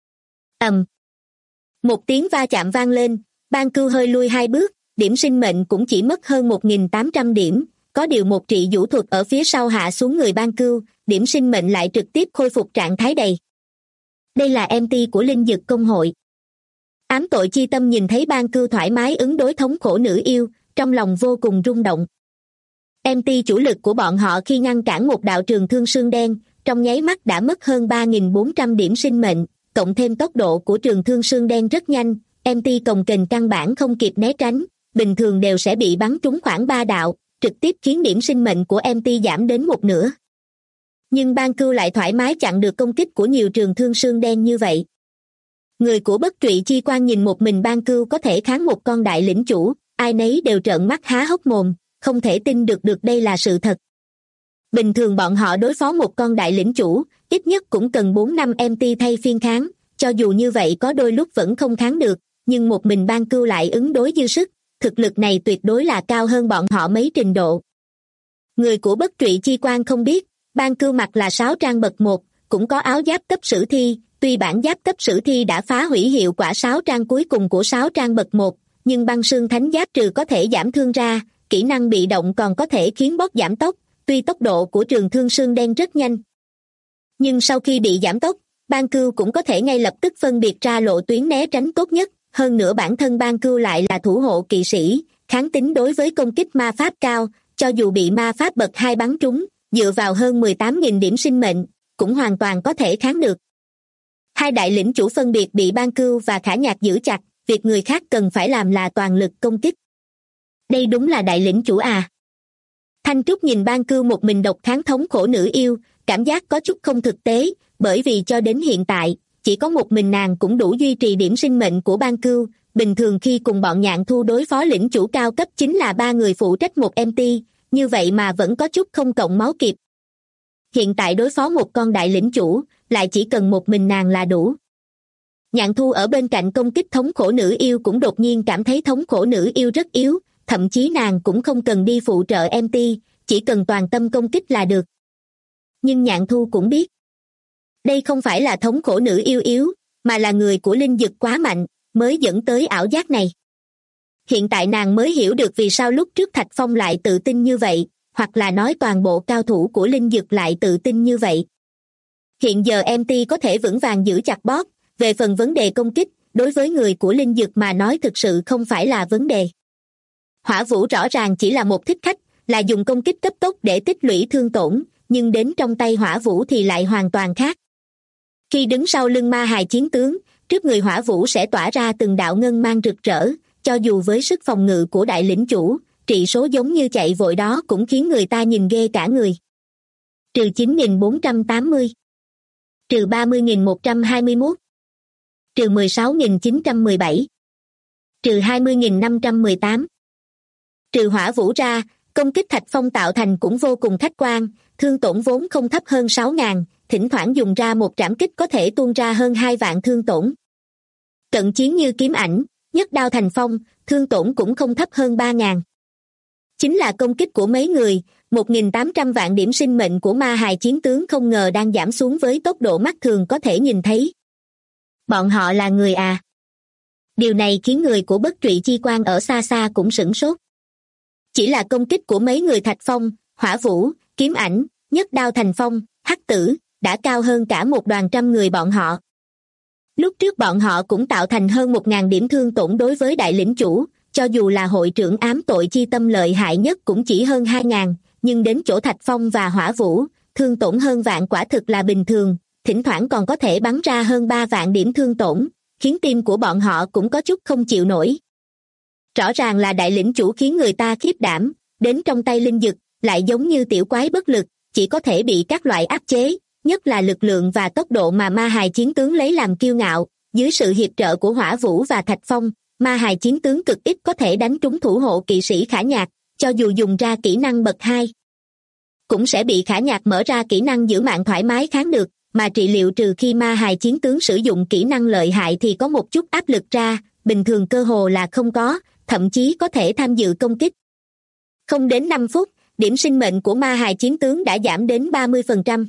Một tiếng va chạm vang lên, Ban Cưu hơi lui 2 bước, điểm sinh mệnh cũng chỉ mất hơn 1.800 điểm, có điều một trị vũ thuật ở phía sau hạ xuống người Ban Cưu, điểm sinh mệnh lại trực tiếp khôi phục trạng thái đầy. Đây là MT của Linh Dực Công hội. Ám tội chi tâm nhìn thấy Ban Cưu thoải mái ứng đối thống khổ nữ yêu, trong lòng vô cùng rung động. MT chủ lực của bọn họ khi ngăn cản một đạo trường thương xương đen, trong nháy mắt đã mất hơn 3.400 điểm sinh mệnh, cộng thêm tốc độ của trường thương xương đen rất nhanh, MT cồng kềnh căn bản không kịp né tránh, bình thường đều sẽ bị bắn trúng khoảng 3 đạo, trực tiếp khiến điểm sinh mệnh của MT giảm đến 1/2. Nhưng Ban Cưu lại thoải mái chặn được công kích của nhiều trường thương xương đen như vậy. Người của Bất Trụy Chi Quan nhìn một mình Ban Cưu có thể kháng một con đại lĩnh chủ, ai nấy đều trợn mắt há hốc mồm, không thể tin được đây là sự thật. Bình thường bọn họ đối phó một con đại lĩnh chủ, ít nhất cũng cần 4-5 MT thay phiên kháng, cho dù như vậy có đôi lúc vẫn không kháng được, nhưng một mình Ban Cưu lại ứng đối dư sức, thực lực này tuyệt đối là cao hơn bọn họ mấy trình độ. Người của Bất Trụy Chi Quan không biết, Ban Cưu mặc là 6 trang bậc 1, cũng có áo giáp cấp sử thi, tuy bản giáp cấp sử thi đã phá hủy hiệu quả 6 trang cuối cùng của 6 trang bậc 1, nhưng băng xương thánh giáp trừ có thể giảm thương ra, kỹ năng bị động còn có thể khiến boss giảm tốc, tuy tốc độ của trường thương xương đen rất nhanh. Nhưng sau khi bị giảm tốc, Ban Cưu cũng có thể ngay lập tức phân biệt ra lộ tuyến né tránh tốt nhất, hơn nữa bản thân Ban Cưu lại là thủ hộ kỵ sĩ, kháng tính đối với công kích ma pháp cao, cho dù bị ma pháp bậc 2 bắn trúng, dựa vào hơn 18.000 điểm sinh mệnh, cũng hoàn toàn có thể kháng được. Hai đại lĩnh chủ phân biệt bị Ban Cưu và Khả Nhạc giữ chặt, việc người khác cần phải làm là toàn lực công kích. Đây đúng là đại lĩnh chủ à? Thanh Trúc nhìn Ban Cưu một mình độc kháng thống khổ nữ yêu, cảm giác có chút không thực tế, bởi vì cho đến hiện tại, chỉ có một mình nàng cũng đủ duy trì điểm sinh mệnh của Ban Cưu, bình thường khi cùng bọn Nhạn Thu đối phó lĩnh chủ cao cấp chính là 3 người phụ trách một MT, như vậy mà vẫn có chút không cộng máu kịp. Hiện tại đối phó một con đại lĩnh chủ, lại chỉ cần một mình nàng là đủ. Nhạn Thu ở bên cạnh công kích thống khổ nữ yêu cũng đột nhiên cảm thấy thống khổ nữ yêu rất yếu, thậm chí nàng cũng không cần đi phụ trợ MT, chỉ cần toàn tâm công kích là được. Nhưng Nhạn Thu cũng biết, đây không phải là thống khổ nữ yêu yếu, mà là người của linh dực quá mạnh, mới dẫn tới ảo giác này. Hiện tại nàng mới hiểu được vì sao lúc trước Thạch Phong lại tự tin như vậy, hoặc là nói toàn bộ cao thủ của linh dực lại tự tin như vậy. Hiện giờ MT có thể vững vàng giữ chặt boss, về phần vấn đề công kích, đối với người của linh dực mà nói thực sự không phải là vấn đề. Hỏa Vũ rõ ràng chỉ là một thích khách, là dùng công kích cấp tốc để tích lũy thương tổn, nhưng đến trong tay Hỏa Vũ thì lại hoàn toàn khác. Khi đứng sau lưng ma hài chiến tướng, trước người Hỏa Vũ sẽ tỏa ra từng đạo ngân mang rực rỡ, cho dù với sức phòng ngự của đại lĩnh chủ, trị số giống như chạy vội đó cũng khiến người ta nhìn ghê cả người. Trừ 9.480, trừ 30.121, trừ 16.917, trừ 20.518. Trừ Hỏa Vũ ra, công kích Thạch Phong tạo thành cũng vô cùng khách quan, thương tổn vốn không thấp hơn 6.000, thỉnh thoảng dùng ra một trảm kích có thể tuôn ra hơn 2 vạn thương tổn. Cận chiến như kiếm ảnh, nhất đao thành phong, thương tổn cũng không thấp hơn 3.000. Chính là công kích của mấy người, 1.800 vạn điểm sinh mệnh của ma hài chiến tướng không ngờ đang giảm xuống với tốc độ mắt thường có thể nhìn thấy. Bọn họ là người à? Điều này khiến người của Bất Trụy Chi Quan ở xa xa cũng sửng sốt. Chỉ là công kích của mấy người Thạch Phong, Hỏa Vũ, kiếm ảnh, nhất đao thành phong, hắc tử, đã cao hơn cả một đoàn trăm người bọn họ. Lúc trước bọn họ cũng tạo thành hơn 1.000 điểm thương tổn đối với đại lĩnh chủ, cho dù là hội trưởng ám tội chi tâm lợi hại nhất cũng chỉ hơn 2.000, nhưng đến chỗ Thạch Phong và Hỏa Vũ, thương tổn hơn vạn quả thực là bình thường, thỉnh thoảng còn có thể bắn ra hơn 3 vạn điểm thương tổn, khiến tim của bọn họ cũng có chút không chịu nổi. Rõ ràng là đại lĩnh chủ khiến người ta khiếp đảm, đến trong tay linh dực, lại giống như tiểu quái bất lực, chỉ có thể bị các loại áp chế, nhất là lực lượng và tốc độ mà ma hài chiến tướng lấy làm kiêu ngạo, dưới sự hiệp trợ của Hỏa Vũ và Thạch Phong, ma hài chiến tướng cực ít có thể đánh trúng thủ hộ kỵ sĩ Khả Nhạc, cho dù dùng ra kỹ năng bậc 2. Cũng sẽ bị Khả Nhạc mở ra kỹ năng giữ mạng thoải mái kháng được, mà trị liệu trừ khi ma hài chiến tướng sử dụng kỹ năng lợi hại thì có một chút áp lực ra, bình thường cơ hồ là không có, thậm chí có thể tham dự công kích. Không đến 5 phút, điểm sinh mệnh của ma hài chiến tướng đã giảm đến 30%.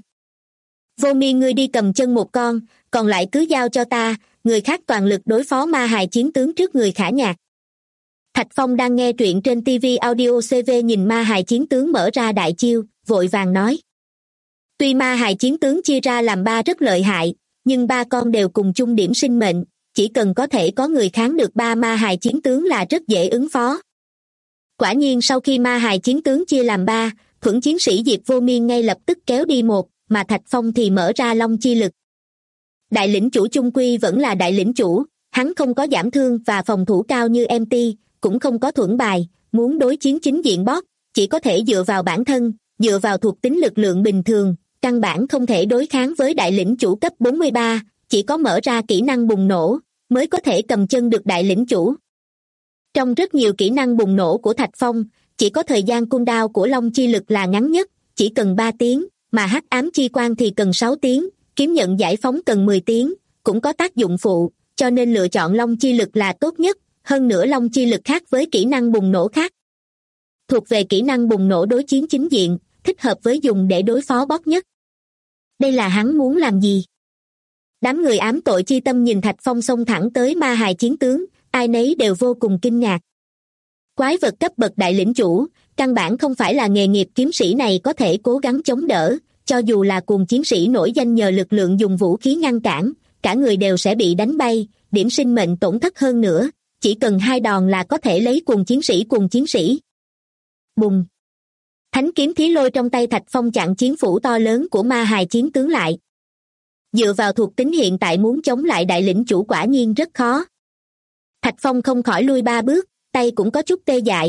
Vô Mi ngươi đi cầm chân một con, còn lại cứ giao cho ta, người khác toàn lực đối phó ma hài chiến tướng trước người Khả Nhạc. Thạch Phong đang nghe truyện trên TV Audio CV nhìn ma hài chiến tướng mở ra đại chiêu, vội vàng nói. Tuy ma hài chiến tướng chia ra làm 3 rất lợi hại, nhưng 3 con đều cùng chung điểm sinh mệnh, chỉ cần có thể có người kháng được 3 ma hài chiến tướng là rất dễ ứng phó. Quả nhiên sau khi ma hài chiến tướng chia làm 3, Thuẫn chiến sĩ Diệt Vô Miên ngay lập tức kéo đi 1, mà Thạch Phong thì mở ra long chi lực. Đại lĩnh chủ chung quy vẫn là đại lĩnh chủ, hắn không có giảm thương và phòng thủ cao như MT, cũng không có thuẫn bài, muốn đối chiến chính diện boss, chỉ có thể dựa vào bản thân, dựa vào thuộc tính lực lượng bình thường, căn bản không thể đối kháng với đại lĩnh chủ cấp 43, chỉ có mở ra kỹ năng bùng nổ, mới có thể cầm chân được đại lĩnh chủ. Trong rất nhiều kỹ năng bùng nổ của Thạch Phong, chỉ có thời gian cooldown của long chi lực là ngắn nhất, chỉ cần 3 tiếng, mà hắc ám chi quang thì cần 6 tiếng, kiếm nhận giải phóng cần 10 tiếng, cũng có tác dụng phụ, cho nên lựa chọn long chi lực là tốt nhất, hơn nữa long chi lực khác với kỹ năng bùng nổ khác. Thuộc về kỹ năng bùng nổ đối chiến chính diện, thích hợp với dùng để đối phó boss nhất. Đây là hắn muốn làm gì? Đám người ám tội chi tâm nhìn Thạch Phong xông thẳng tới ma hài chiến tướng, ai nấy đều vô cùng kinh ngạc. Quái vật cấp bậc đại lĩnh chủ, căn bản không phải là nghề nghiệp kiếm sĩ này có thể cố gắng chống đỡ, cho dù là cuồng chiến sĩ nổi danh nhờ lực lượng dùng vũ khí ngăn cản, cả người đều sẽ bị đánh bay, điểm sinh mệnh tổn thất hơn nữa, chỉ cần 2 đòn là có thể lấy cuồng chiến sĩ. Bùng! Thánh kiếm thí lôi trong tay Thạch Phong chặn chiến phủ to lớn của ma hài chiến tướng lại. Dựa vào thuộc tính hiện tại muốn chống lại đại lĩnh chủ quả nhiên rất khó. Thạch Phong không khỏi lui 3 bước, tay cũng có chút tê dại.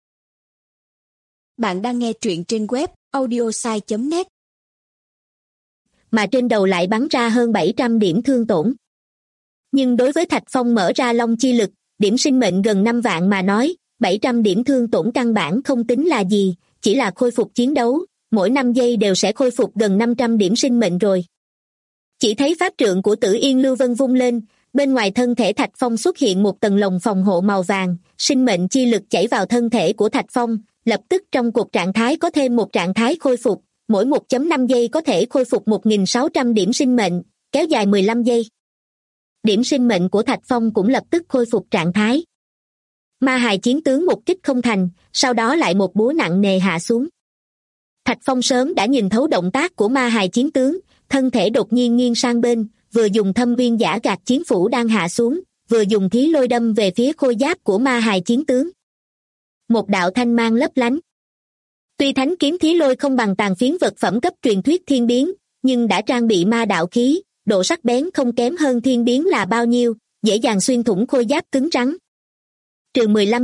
Bạn đang nghe truyện trên web audiosai.net. Mà trên đầu lại bắn ra hơn 700 điểm thương tổn. Nhưng đối với Thạch Phong mở ra long chi lực, điểm sinh mệnh gần 5 vạn mà nói, 700 điểm thương tổn căn bản không tính là gì, chỉ là khôi phục chiến đấu, mỗi 5 giây đều sẽ khôi phục gần 500 điểm sinh mệnh rồi. Chỉ thấy pháp trượng của Tử Yên Lưu Vân vung lên, bên ngoài thân thể Thạch Phong xuất hiện một tầng lồng phòng hộ màu vàng, sinh mệnh chi lực chảy vào thân thể của Thạch Phong, lập tức trong cột trạng thái có thêm một trạng thái khôi phục, mỗi 1.5 giây có thể khôi phục 1.600 điểm sinh mệnh, kéo dài 15 giây. Điểm sinh mệnh của Thạch Phong cũng lập tức khôi phục trạng thái. Ma hài chiến tướng một kích không thành, sau đó lại một búa nặng nề hạ xuống. Thạch Phong sớm đã nhìn thấu động tác của ma hài chiến tướng, thân thể đột nhiên nghiêng sang bên, vừa dùng thâm viên giả gạt chiến phủ đang hạ xuống, vừa dùng thí lôi đâm về phía khôi giáp của ma hài chiến tướng. Một đạo thanh mang lấp lánh. Tuy thánh kiếm thí lôi không bằng tàn phiến vật phẩm cấp truyền thuyết thiên biến, nhưng đã trang bị ma đạo khí, độ sắc bén không kém hơn thiên biến là bao nhiêu, dễ dàng xuyên thủng khôi giáp cứng rắn. Trừ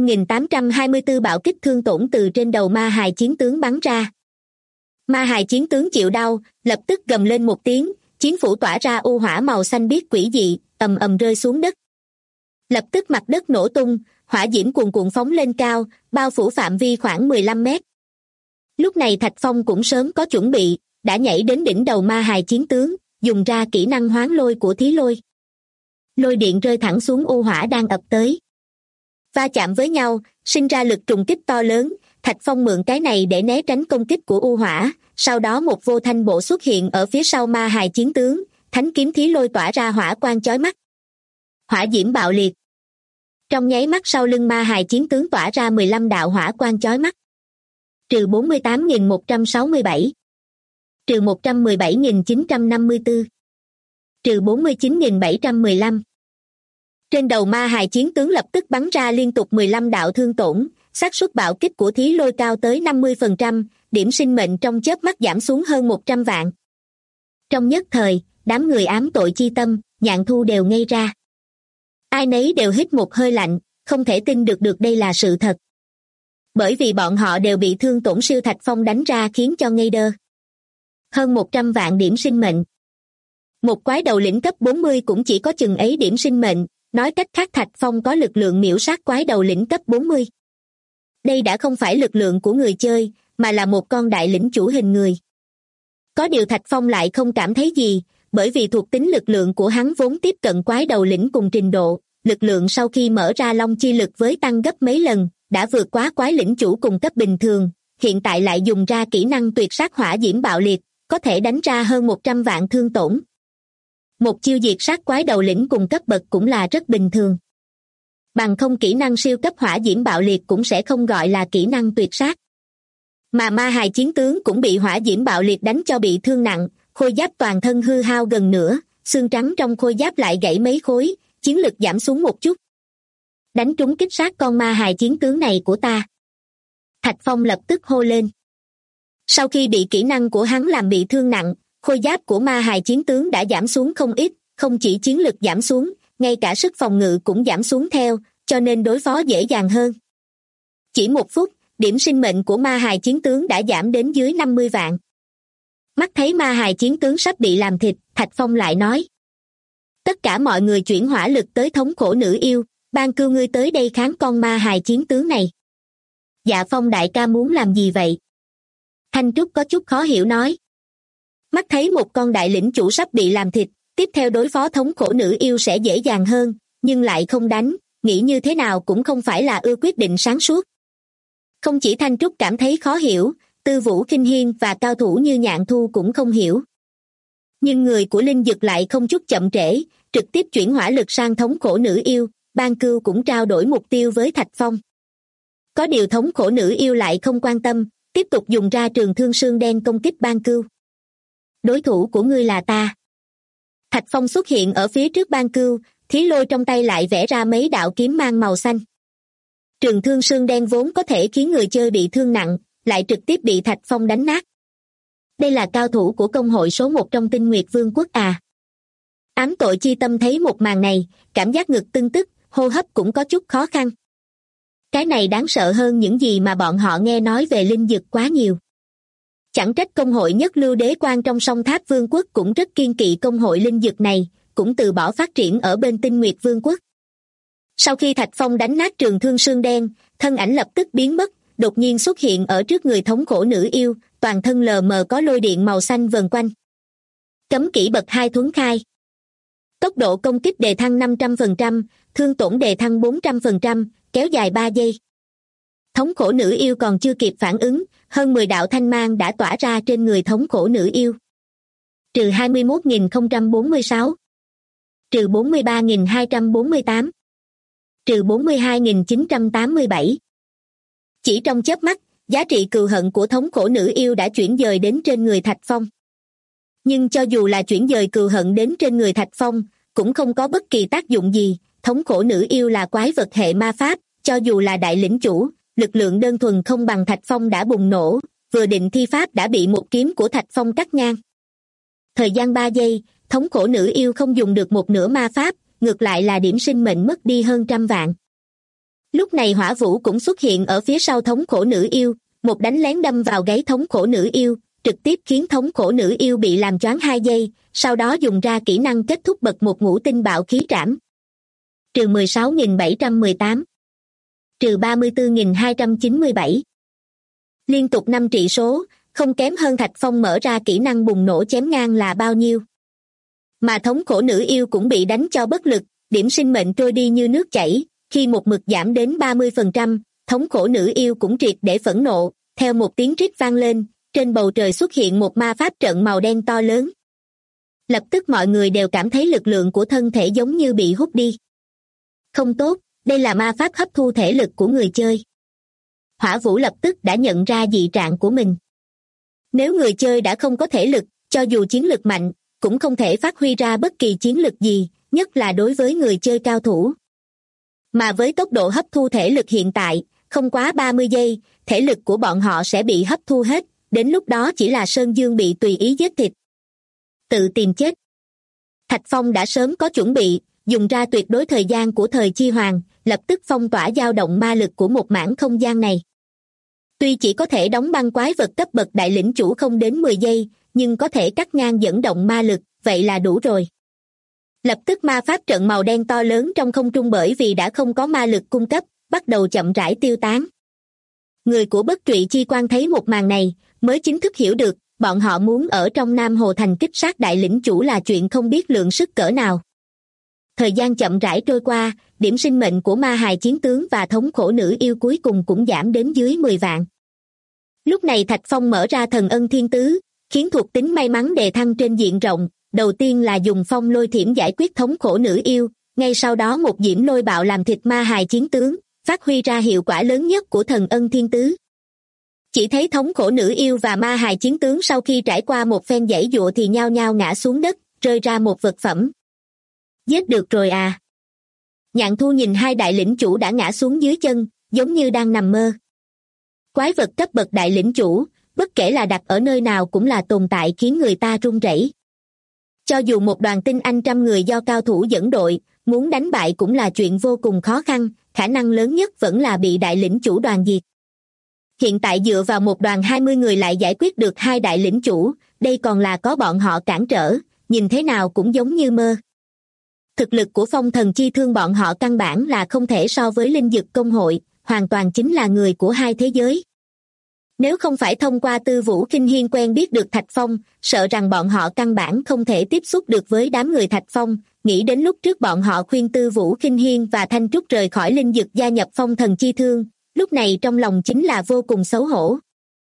15.824 bạo kích thương tổn từ trên đầu ma hài chiến tướng bắn ra. Ma hài chiến tướng chịu đau, lập tức gầm lên một tiếng, chiến phủ tỏa ra u hỏa màu xanh biếc quỷ dị, ầm ầm rơi xuống đất. Lập tức mặt đất nổ tung, hỏa diễm cuồn cuộn phóng lên cao, bao phủ phạm vi khoảng 15 mét. Lúc này Thạch Phong cũng sớm có chuẩn bị, đã nhảy đến đỉnh đầu ma hài chiến tướng, dùng ra kỹ năng hoán lôi của thí lôi. Lôi điện rơi thẳng xuống u hỏa đang ập tới. Va chạm với nhau, sinh ra lực trùng kích to lớn, Thạch Phong mượn cái này để né tránh công kích của u hỏa, sau đó một vô thanh bộ xuất hiện ở phía sau ma hài chiến tướng, thánh kiếm thí lôi tỏa ra hỏa quang chói mắt. Hỏa diễm bạo liệt. Trong nháy mắt sau lưng ma hài chiến tướng tỏa ra 15 đạo hỏa quang chói mắt. Trừ 48.167. Trừ 117.954. Trừ 49.715. Trên đầu ma hài chiến tướng lập tức bắn ra liên tục 15 đạo thương tổn, xác suất bạo kích của thí lôi cao tới 50%, điểm sinh mệnh trong chớp mắt giảm xuống hơn 100 vạn. Trong nhất thời, đám người ám tội chi tâm, Nhạn Thu đều ngây ra. Ai nấy đều hít một hơi lạnh, không thể tin được đây là sự thật. Bởi vì bọn họ đều bị thương tổn siêu Thạch Phong đánh ra khiến cho ngây đơ. Hơn 100 vạn điểm sinh mệnh. Một quái đầu lĩnh cấp 40 cũng chỉ có chừng ấy điểm sinh mệnh, nói cách khác Thạch Phong có lực lượng miểu sát quái đầu lĩnh cấp 40. Đây đã không phải lực lượng của người chơi, mà là một con đại lĩnh chủ hình người. Có điều Thạch Phong lại không cảm thấy gì, bởi vì thuộc tính lực lượng của hắn vốn tiếp cận quái đầu lĩnh cùng trình độ, lực lượng sau khi mở ra long chi lực với tăng gấp mấy lần, đã vượt quá quái lĩnh chủ cùng cấp bình thường, hiện tại lại dùng ra kỹ năng tuyệt sát hỏa diễm bạo liệt, có thể đánh ra hơn 100 vạn thương tổn. Một chiêu diệt sát quái đầu lĩnh cùng cấp bậc cũng là rất bình thường. Bằng không kỹ năng siêu cấp hỏa diễm bạo liệt cũng sẽ không gọi là kỹ năng tuyệt sát. Mà ma hài chiến tướng cũng bị hỏa diễm bạo liệt đánh cho bị thương nặng, khôi giáp toàn thân hư hao gần nửa, xương trắng trong khôi giáp lại gãy mấy khối, chiến lực giảm xuống một chút. Đánh trúng kích sát con ma hài chiến tướng này của ta. Thạch Phong lập tức hô lên. Sau khi bị kỹ năng của hắn làm bị thương nặng, khôi giáp của ma hài chiến tướng đã giảm xuống không ít, không chỉ chiến lực giảm xuống, ngay cả sức phòng ngự cũng giảm xuống theo, cho nên đối phó dễ dàng hơn. Chỉ một phút, điểm sinh mệnh của ma hài chiến tướng đã giảm đến dưới 50 vạn. Mắt thấy ma hài chiến tướng sắp bị làm thịt, Thạch Phong lại nói. Tất cả mọi người chuyển hỏa lực tới thống khổ nữ yêu, ban cưu ngươi tới đây kháng con ma hài chiến tướng này. Dạ Phong đại ca muốn làm gì vậy? Thanh Trúc có chút khó hiểu nói. Mắt thấy một con đại lĩnh chủ sắp bị làm thịt, tiếp theo đối phó thống khổ nữ yêu sẽ dễ dàng hơn, nhưng lại không đánh, nghĩ như thế nào cũng không phải là quyết định sáng suốt. Không chỉ Thanh Trúc cảm thấy khó hiểu, Tư Vũ Kinh Hiên và cao thủ như Nhạn Thu cũng không hiểu. Nhưng người của Linh Dực lại không chút chậm trễ, trực tiếp chuyển hỏa lực sang thống khổ nữ yêu, ban cưu cũng trao đổi mục tiêu với Thạch Phong. Có điều thống khổ nữ yêu lại không quan tâm, tiếp tục dùng ra trường thương xương đen công kích Ban Cưu. Đối thủ của ngươi là ta. Thạch Phong xuất hiện ở phía trước Ban Cưu, thí lôi trong tay lại vẽ ra mấy đạo kiếm mang màu xanh. Trường thương xương đen vốn có thể khiến người chơi bị thương nặng, lại trực tiếp bị Thạch Phong đánh nát. Đây là cao thủ của công hội số 1 trong Tinh Nguyệt Vương quốc à? Ám tội chi tâm thấy một màn này, cảm giác ngực tưng tức, hô hấp cũng có chút khó khăn. Cái này đáng sợ hơn những gì mà bọn họ nghe nói về linh dược quá nhiều. Chẳng trách công hội nhất lưu đế quan trong song tháp vương quốc cũng rất kiên kỵ công hội linh dược này, cũng từ bỏ phát triển ở bên Tinh Nguyệt Vương quốc. Sau khi Thạch Phong đánh nát trường thương xương đen, thân ảnh lập tức biến mất, đột nhiên xuất hiện ở trước người thống khổ nữ yêu, toàn thân lờ mờ có lôi điện màu xanh vần quanh. Cấm kỹ bậc 2 thuấn khai. Tốc độ công kích đề thăng 500%, thương tổn đề thăng 400%, kéo dài 3 giây. Thống khổ nữ yêu còn chưa kịp phản ứng, hơn 10 đạo thanh mang đã tỏa ra trên người thống khổ nữ yêu. Trừ 21.046. Trừ 43.248. Trừ 42.987. Chỉ trong chớp mắt, giá trị cừu hận của thống khổ nữ yêu đã chuyển dời đến trên người Thạch Phong. Nhưng cho dù là chuyển dời cừu hận đến trên người Thạch Phong, cũng không có bất kỳ tác dụng gì. Thống khổ nữ yêu là quái vật hệ ma pháp, cho dù là đại lĩnh chủ, lực lượng đơn thuần không bằng Thạch Phong đã bùng nổ, vừa định thi pháp đã bị một kiếm của Thạch Phong cắt ngang. Thời gian 3 giây, thống khổ nữ yêu không dùng được một nửa ma pháp, ngược lại là điểm sinh mệnh mất đi hơn 100 vạn. Lúc này Hỏa Vũ cũng xuất hiện ở phía sau thống khổ nữ yêu, một đánh lén đâm vào gáy thống khổ nữ yêu, trực tiếp khiến thống khổ nữ yêu bị làm choáng 2 giây, sau đó dùng ra kỹ năng kết thúc bậc 1 ngũ tinh bạo khí trảm. Trừ 16.718. Trừ 34.297. Liên tục 5 trị số, không kém hơn Thạch Phong mở ra kỹ năng bùng nổ chém ngang là bao nhiêu. Mà thống khổ nữ yêu cũng bị đánh cho bất lực, điểm sinh mệnh trôi đi như nước chảy, khi một mực giảm đến 30%, thống khổ nữ yêu cũng triệt để phẫn nộ, theo một tiếng rít vang lên, trên bầu trời xuất hiện một ma pháp trận màu đen to lớn. Lập tức mọi người đều cảm thấy lực lượng của thân thể giống như bị hút đi. Không tốt, đây là ma pháp hấp thu thể lực của người chơi. Hỏa Vũ lập tức đã nhận ra dị trạng của mình. Nếu người chơi đã không có thể lực, cho dù chiến lực mạnh, cũng không thể phát huy ra bất kỳ chiến lực gì, nhất là đối với người chơi cao thủ. Mà với tốc độ hấp thu thể lực hiện tại, không quá 30 giây, thể lực của bọn họ sẽ bị hấp thu hết, đến lúc đó chỉ là Sơn Dương bị tùy ý giết thịt. Tự tìm chết. Thạch Phong đã sớm có chuẩn bị, dùng ra tuyệt đối thời gian của thời chi hoàng, lập tức phong tỏa dao động ma lực của một mảng không gian này. Tuy chỉ có thể đóng băng quái vật cấp bậc đại lĩnh chủ không đến 10 giây, nhưng có thể cắt ngang dẫn động ma lực, vậy là đủ rồi. Lập tức ma pháp trận màu đen to lớn trong không trung bởi vì đã không có ma lực cung cấp, bắt đầu chậm rãi tiêu tán. Người của Bất Trụy Chi Quan thấy một màn này, mới chính thức hiểu được, bọn họ muốn ở trong Nam Hồ Thành kích sát đại lĩnh chủ là chuyện không biết lượng sức cỡ nào. Thời gian chậm rãi trôi qua, điểm sinh mệnh của ma hài chiến tướng và thống khổ nữ yêu cuối cùng cũng giảm đến dưới 10 vạn. Lúc này Thạch Phong mở ra thần ân thiên tứ, khiến thuộc tính may mắn đề thăng trên diện rộng, đầu tiên là dùng phong lôi thiểm giải quyết thống khổ nữ yêu, ngay sau đó một diễm lôi bạo làm thịt ma hài chiến tướng, phát huy ra hiệu quả lớn nhất của thần ân thiên tứ. Chỉ thấy thống khổ nữ yêu và ma hài chiến tướng sau khi trải qua một phen giãy giụa thì nhao nhao ngã xuống đất, rơi ra một vật phẩm. Giết được rồi à? Nhạn Thu nhìn hai đại lĩnh chủ đã ngã xuống dưới chân, giống như đang nằm mơ. Quái vật cấp bậc đại lĩnh chủ, bất kể là đặt ở nơi nào cũng là tồn tại khiến người ta run rẩy. Cho dù một đoàn tinh anh 100 người do cao thủ dẫn đội, muốn đánh bại cũng là chuyện vô cùng khó khăn, khả năng lớn nhất vẫn là bị đại lĩnh chủ đoàn diệt. Hiện tại dựa vào một đoàn 20 người lại giải quyết được hai đại lĩnh chủ, đây còn là có bọn họ cản trở, nhìn thế nào cũng giống như mơ. Thực lực của phong thần chi thương bọn họ căn bản là không thể so với linh dực công hội, hoàn toàn chính là người của hai thế giới. Nếu không phải thông qua Tư Vũ Kinh Hiên quen biết được Thạch Phong, sợ rằng bọn họ căn bản không thể tiếp xúc được với đám người Thạch Phong, nghĩ đến lúc trước bọn họ khuyên Tư Vũ Kinh Hiên và Thanh Trúc rời khỏi linh dực gia nhập phong thần chi thương, lúc này trong lòng chính là vô cùng xấu hổ.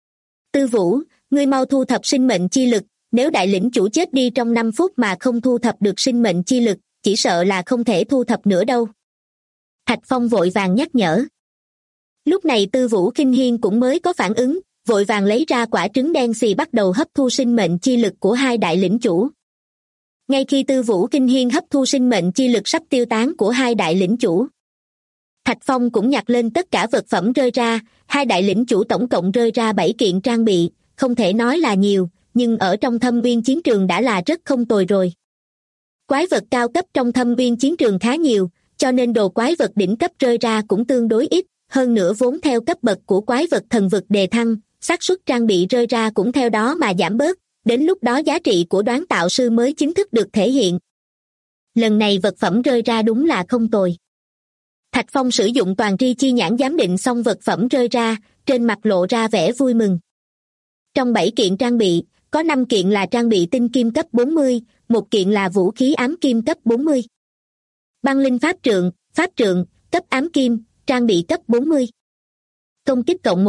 Tư Vũ, ngươi mau thu thập sinh mệnh chi lực, nếu đại lĩnh chủ chết đi trong 5 phút mà không thu thập được sinh mệnh chi lực, chỉ sợ là không thể thu thập nữa đâu. Thạch Phong vội vàng nhắc nhở. Lúc này Tư Vũ Kinh Hiên cũng mới có phản ứng, vội vàng lấy ra quả trứng đen xì bắt đầu hấp thu sinh mệnh chi lực của hai đại lĩnh chủ. Ngay khi Tư Vũ Kinh Hiên hấp thu sinh mệnh chi lực sắp tiêu tán của hai đại lĩnh chủ, Thạch Phong cũng nhặt lên tất cả vật phẩm rơi ra, hai đại lĩnh chủ tổng cộng rơi ra 7 kiện trang bị, không thể nói là nhiều, nhưng ở trong Thâm Uyên chiến trường đã là rất không tồi rồi. Quái vật cao cấp trong Thâm Uyên chiến trường khá nhiều, cho nên đồ quái vật đỉnh cấp rơi ra cũng tương đối ít, hơn nữa vốn theo cấp bậc của quái vật thần vực đề thăng, xác suất trang bị rơi ra cũng theo đó mà giảm bớt, đến lúc đó giá trị của đoán tạo sư mới chính thức được thể hiện. Lần này vật phẩm rơi ra đúng là không tồi. Thạch Phong sử dụng toàn tri chi nhãn giám định xong vật phẩm rơi ra, trên mặt lộ ra vẻ vui mừng. Trong 7 kiện trang bị, có 5 kiện là trang bị tinh kim cấp 40, 1 kiện là vũ khí ám kim cấp 40. Băng linh pháp trượng, cấp ám kim, trang bị cấp 40. Công kích cộng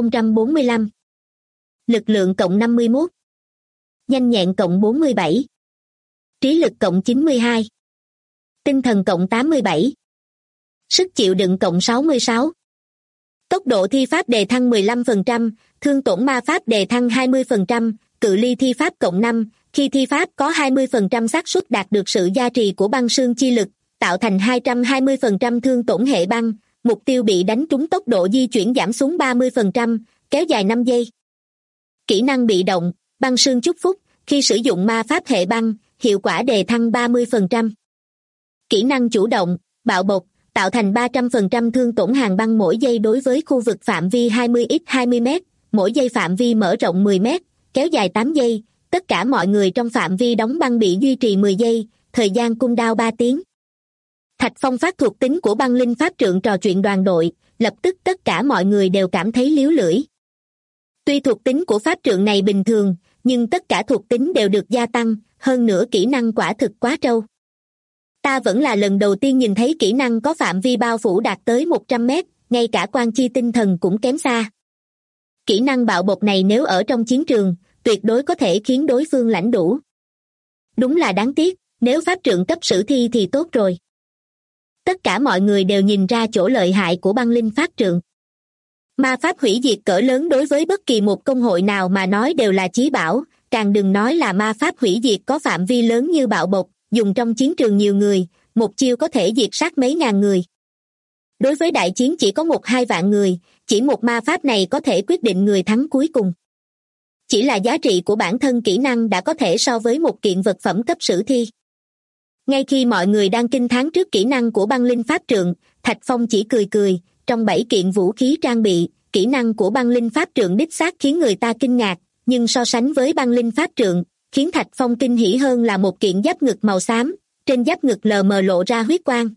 1045. Lực lượng cộng 51. Nhanh nhẹn cộng 47. Trí lực cộng 92. Tinh thần cộng 87. Sức chịu đựng cộng 66. Tốc độ thi pháp đề thăng 15%, thương tổn ma pháp đề thăng 20%, cự ly thi pháp cộng 5, khi thi pháp có 20% xác suất đạt được sự gia trì của băng sương chi lực, tạo thành 220% thương tổn hệ băng, mục tiêu bị đánh trúng tốc độ di chuyển giảm xuống 30%, kéo dài 5 giây. Kỹ năng bị động, băng sương chúc phúc, khi sử dụng ma pháp hệ băng, hiệu quả đề thăng 30%. Kỹ năng chủ động, bạo bộc, tạo thành 300% thương tổn hàng băng mỗi giây đối với khu vực phạm vi 20x20m, mỗi giây phạm vi mở rộng 10m, kéo dài 8 giây, tất cả mọi người trong phạm vi đóng băng bị duy trì 10 giây, thời gian cooldown 3 tiếng. Thạch Phong phát thuộc tính của băng linh pháp trượng trò chuyện đoàn đội, lập tức tất cả mọi người đều cảm thấy líu lưỡi. Tuy thuộc tính của pháp trượng này bình thường, nhưng tất cả thuộc tính đều được gia tăng, hơn nữa kỹ năng quả thực quá trâu. Ta vẫn là lần đầu tiên nhìn thấy kỹ năng có phạm vi bao phủ đạt tới 100m, ngay cả quan chi tinh thần cũng kém xa. Kỹ năng bạo bộc này nếu ở trong chiến trường, tuyệt đối có thể khiến đối phương lãnh đủ. Đúng là đáng tiếc, nếu pháp trượng cấp sử thi thì tốt rồi. Tất cả mọi người đều nhìn ra chỗ lợi hại của băng linh pháp trượng. Ma pháp hủy diệt cỡ lớn đối với bất kỳ một công hội nào mà nói đều là chí bảo, càng đừng nói là ma pháp hủy diệt có phạm vi lớn như bạo bộc, dùng trong chiến trường nhiều người, một chiêu có thể diệt sát mấy ngàn người. Đối với đại chiến chỉ có 1-2 vạn người, chỉ một ma pháp này có thể quyết định người thắng cuối cùng. Chỉ là giá trị của bản thân kỹ năng đã có thể so với một kiện vật phẩm cấp sử thi. Ngay khi mọi người đang kinh thán trước kỹ năng của băng linh pháp trượng, Thạch Phong chỉ cười cười, trong 7 kiện vũ khí trang bị, kỹ năng của băng linh pháp trượng đích xác khiến người ta kinh ngạc, nhưng so sánh với băng linh pháp trượng, khiến Thạch Phong kinh hỉ hơn là một kiện giáp ngực màu xám, trên giáp ngực lờ mờ lộ ra huyết quang,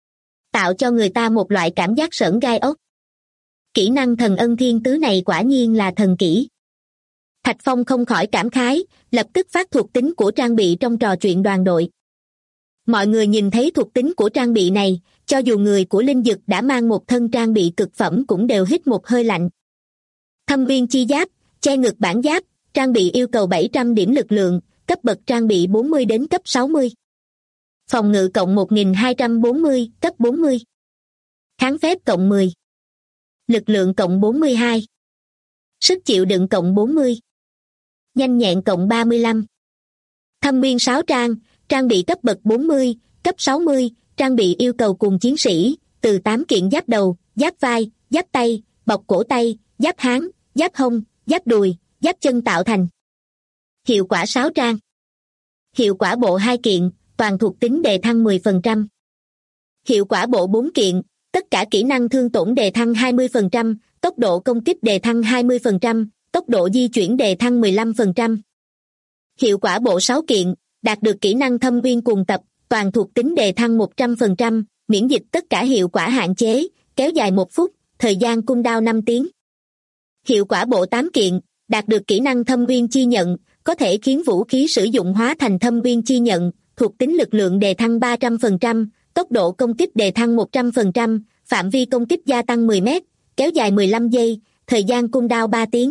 tạo cho người ta một loại cảm giác sởn gai ốc. Kỹ năng thần ân thiên tứ này quả nhiên là thần kỹ. Thạch Phong không khỏi cảm khái, lập tức phát thuộc tính của trang bị trong trò chuyện đoàn đội. Mọi người nhìn thấy thuộc tính của trang bị này, cho dù người của linh dực đã mang một thân trang bị cực phẩm cũng đều hít một hơi lạnh. Thâm Uyên chi giáp, che ngực bản giáp, trang bị yêu cầu 700 điểm lực lượng, cấp bậc trang bị 40 đến cấp 60. Phòng ngự cộng 1240, cấp 40. Kháng phép cộng 10. Lực lượng cộng 42. Sức chịu đựng cộng 40. Nhanh nhẹn cộng 35. Thâm Uyên sáo trang, trang bị cấp bậc 40, cấp 60, trang bị yêu cầu cùng chiến sĩ, từ 8 kiện giáp đầu, giáp vai, giáp tay, bọc cổ tay, giáp háng, giáp hông, giáp đùi, giáp chân tạo thành. Hiệu quả sáo trang. Hiệu quả bộ 2 kiện, toàn thuộc tính đề thăng 10%. Hiệu quả bộ 4 kiện, tất cả kỹ năng thương tổn đề thăng 20%, tốc độ công kích đề thăng 20%, tốc độ di chuyển đề thăng 15%. Hiệu quả bộ 6 kiện, đạt được kỹ năng thâm uyên cuồng tập, toàn thuộc tính đề thăng 100%, miễn dịch tất cả hiệu quả hạn chế, kéo dài 1 phút, thời gian cooldown 5 tiếng. Hiệu quả bộ 8 kiện, đạt được kỹ năng thâm uyên chi nhận, có thể khiến vũ khí sử dụng hóa thành thâm uyên chi nhận, thuộc tính lực lượng đề thăng 300%, tốc độ công kích đề thăng 100%, phạm vi công kích gia tăng 10m, kéo dài 15 giây, thời gian cooldown 3 tiếng.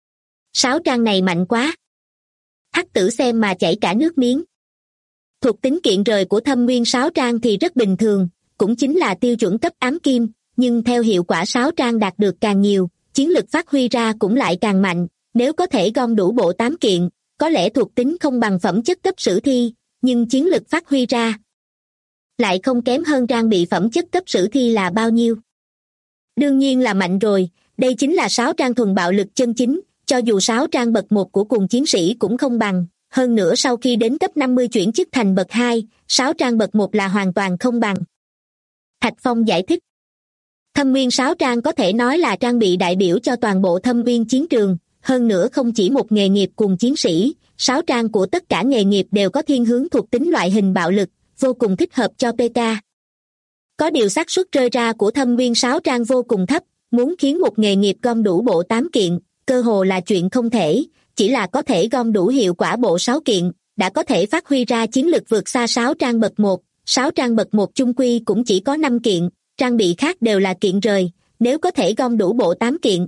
6 trang này mạnh quá. Hắc Tử xem mà chảy cả nước miếng. Thuộc tính kiện rời của Thâm Nguyên 6 trang thì rất bình thường, cũng chính là tiêu chuẩn cấp ám kim, nhưng theo hiệu quả Sáu Trang đạt được càng nhiều, chiến lực phát huy ra cũng lại càng mạnh. Nếu có thể gom đủ bộ 8 kiện, có lẽ thuộc tính không bằng phẩm chất cấp sử thi, nhưng chiến lực phát huy ra lại không kém hơn trang bị phẩm chất cấp sử thi là bao nhiêu. Đương nhiên là mạnh rồi, đây chính là Sáu Trang thuần bạo lực chân chính, cho dù Sáu Trang bậc 1 của cùng chiến sĩ cũng không bằng. Hơn nữa sau khi đến cấp 50 chuyển chức thành bậc 2, Sáu Trang bậc 1 là hoàn toàn không bằng. Thạch Phong giải thích. Thâm Nguyên Sáu Trang có thể nói là trang bị đại biểu cho toàn bộ Thâm Nguyên chiến trường, hơn nữa không chỉ một nghề nghiệp cùng chiến sĩ, Sáu Trang của tất cả nghề nghiệp đều có thiên hướng thuộc tính loại hình bạo lực, vô cùng thích hợp cho PK. Có điều xác suất rơi ra của Thâm Nguyên Sáu Trang vô cùng thấp, muốn khiến một nghề nghiệp gom đủ bộ 8 kiện, cơ hồ là chuyện không thể, chỉ là có thể gom đủ hiệu quả bộ 6 kiện, đã có thể phát huy ra chiến lực vượt xa Sáu Trang bậc 1, Sáu Trang bậc 1 chung quy cũng chỉ có 5 kiện, trang bị khác đều là kiện rời, nếu có thể gom đủ bộ 8 kiện.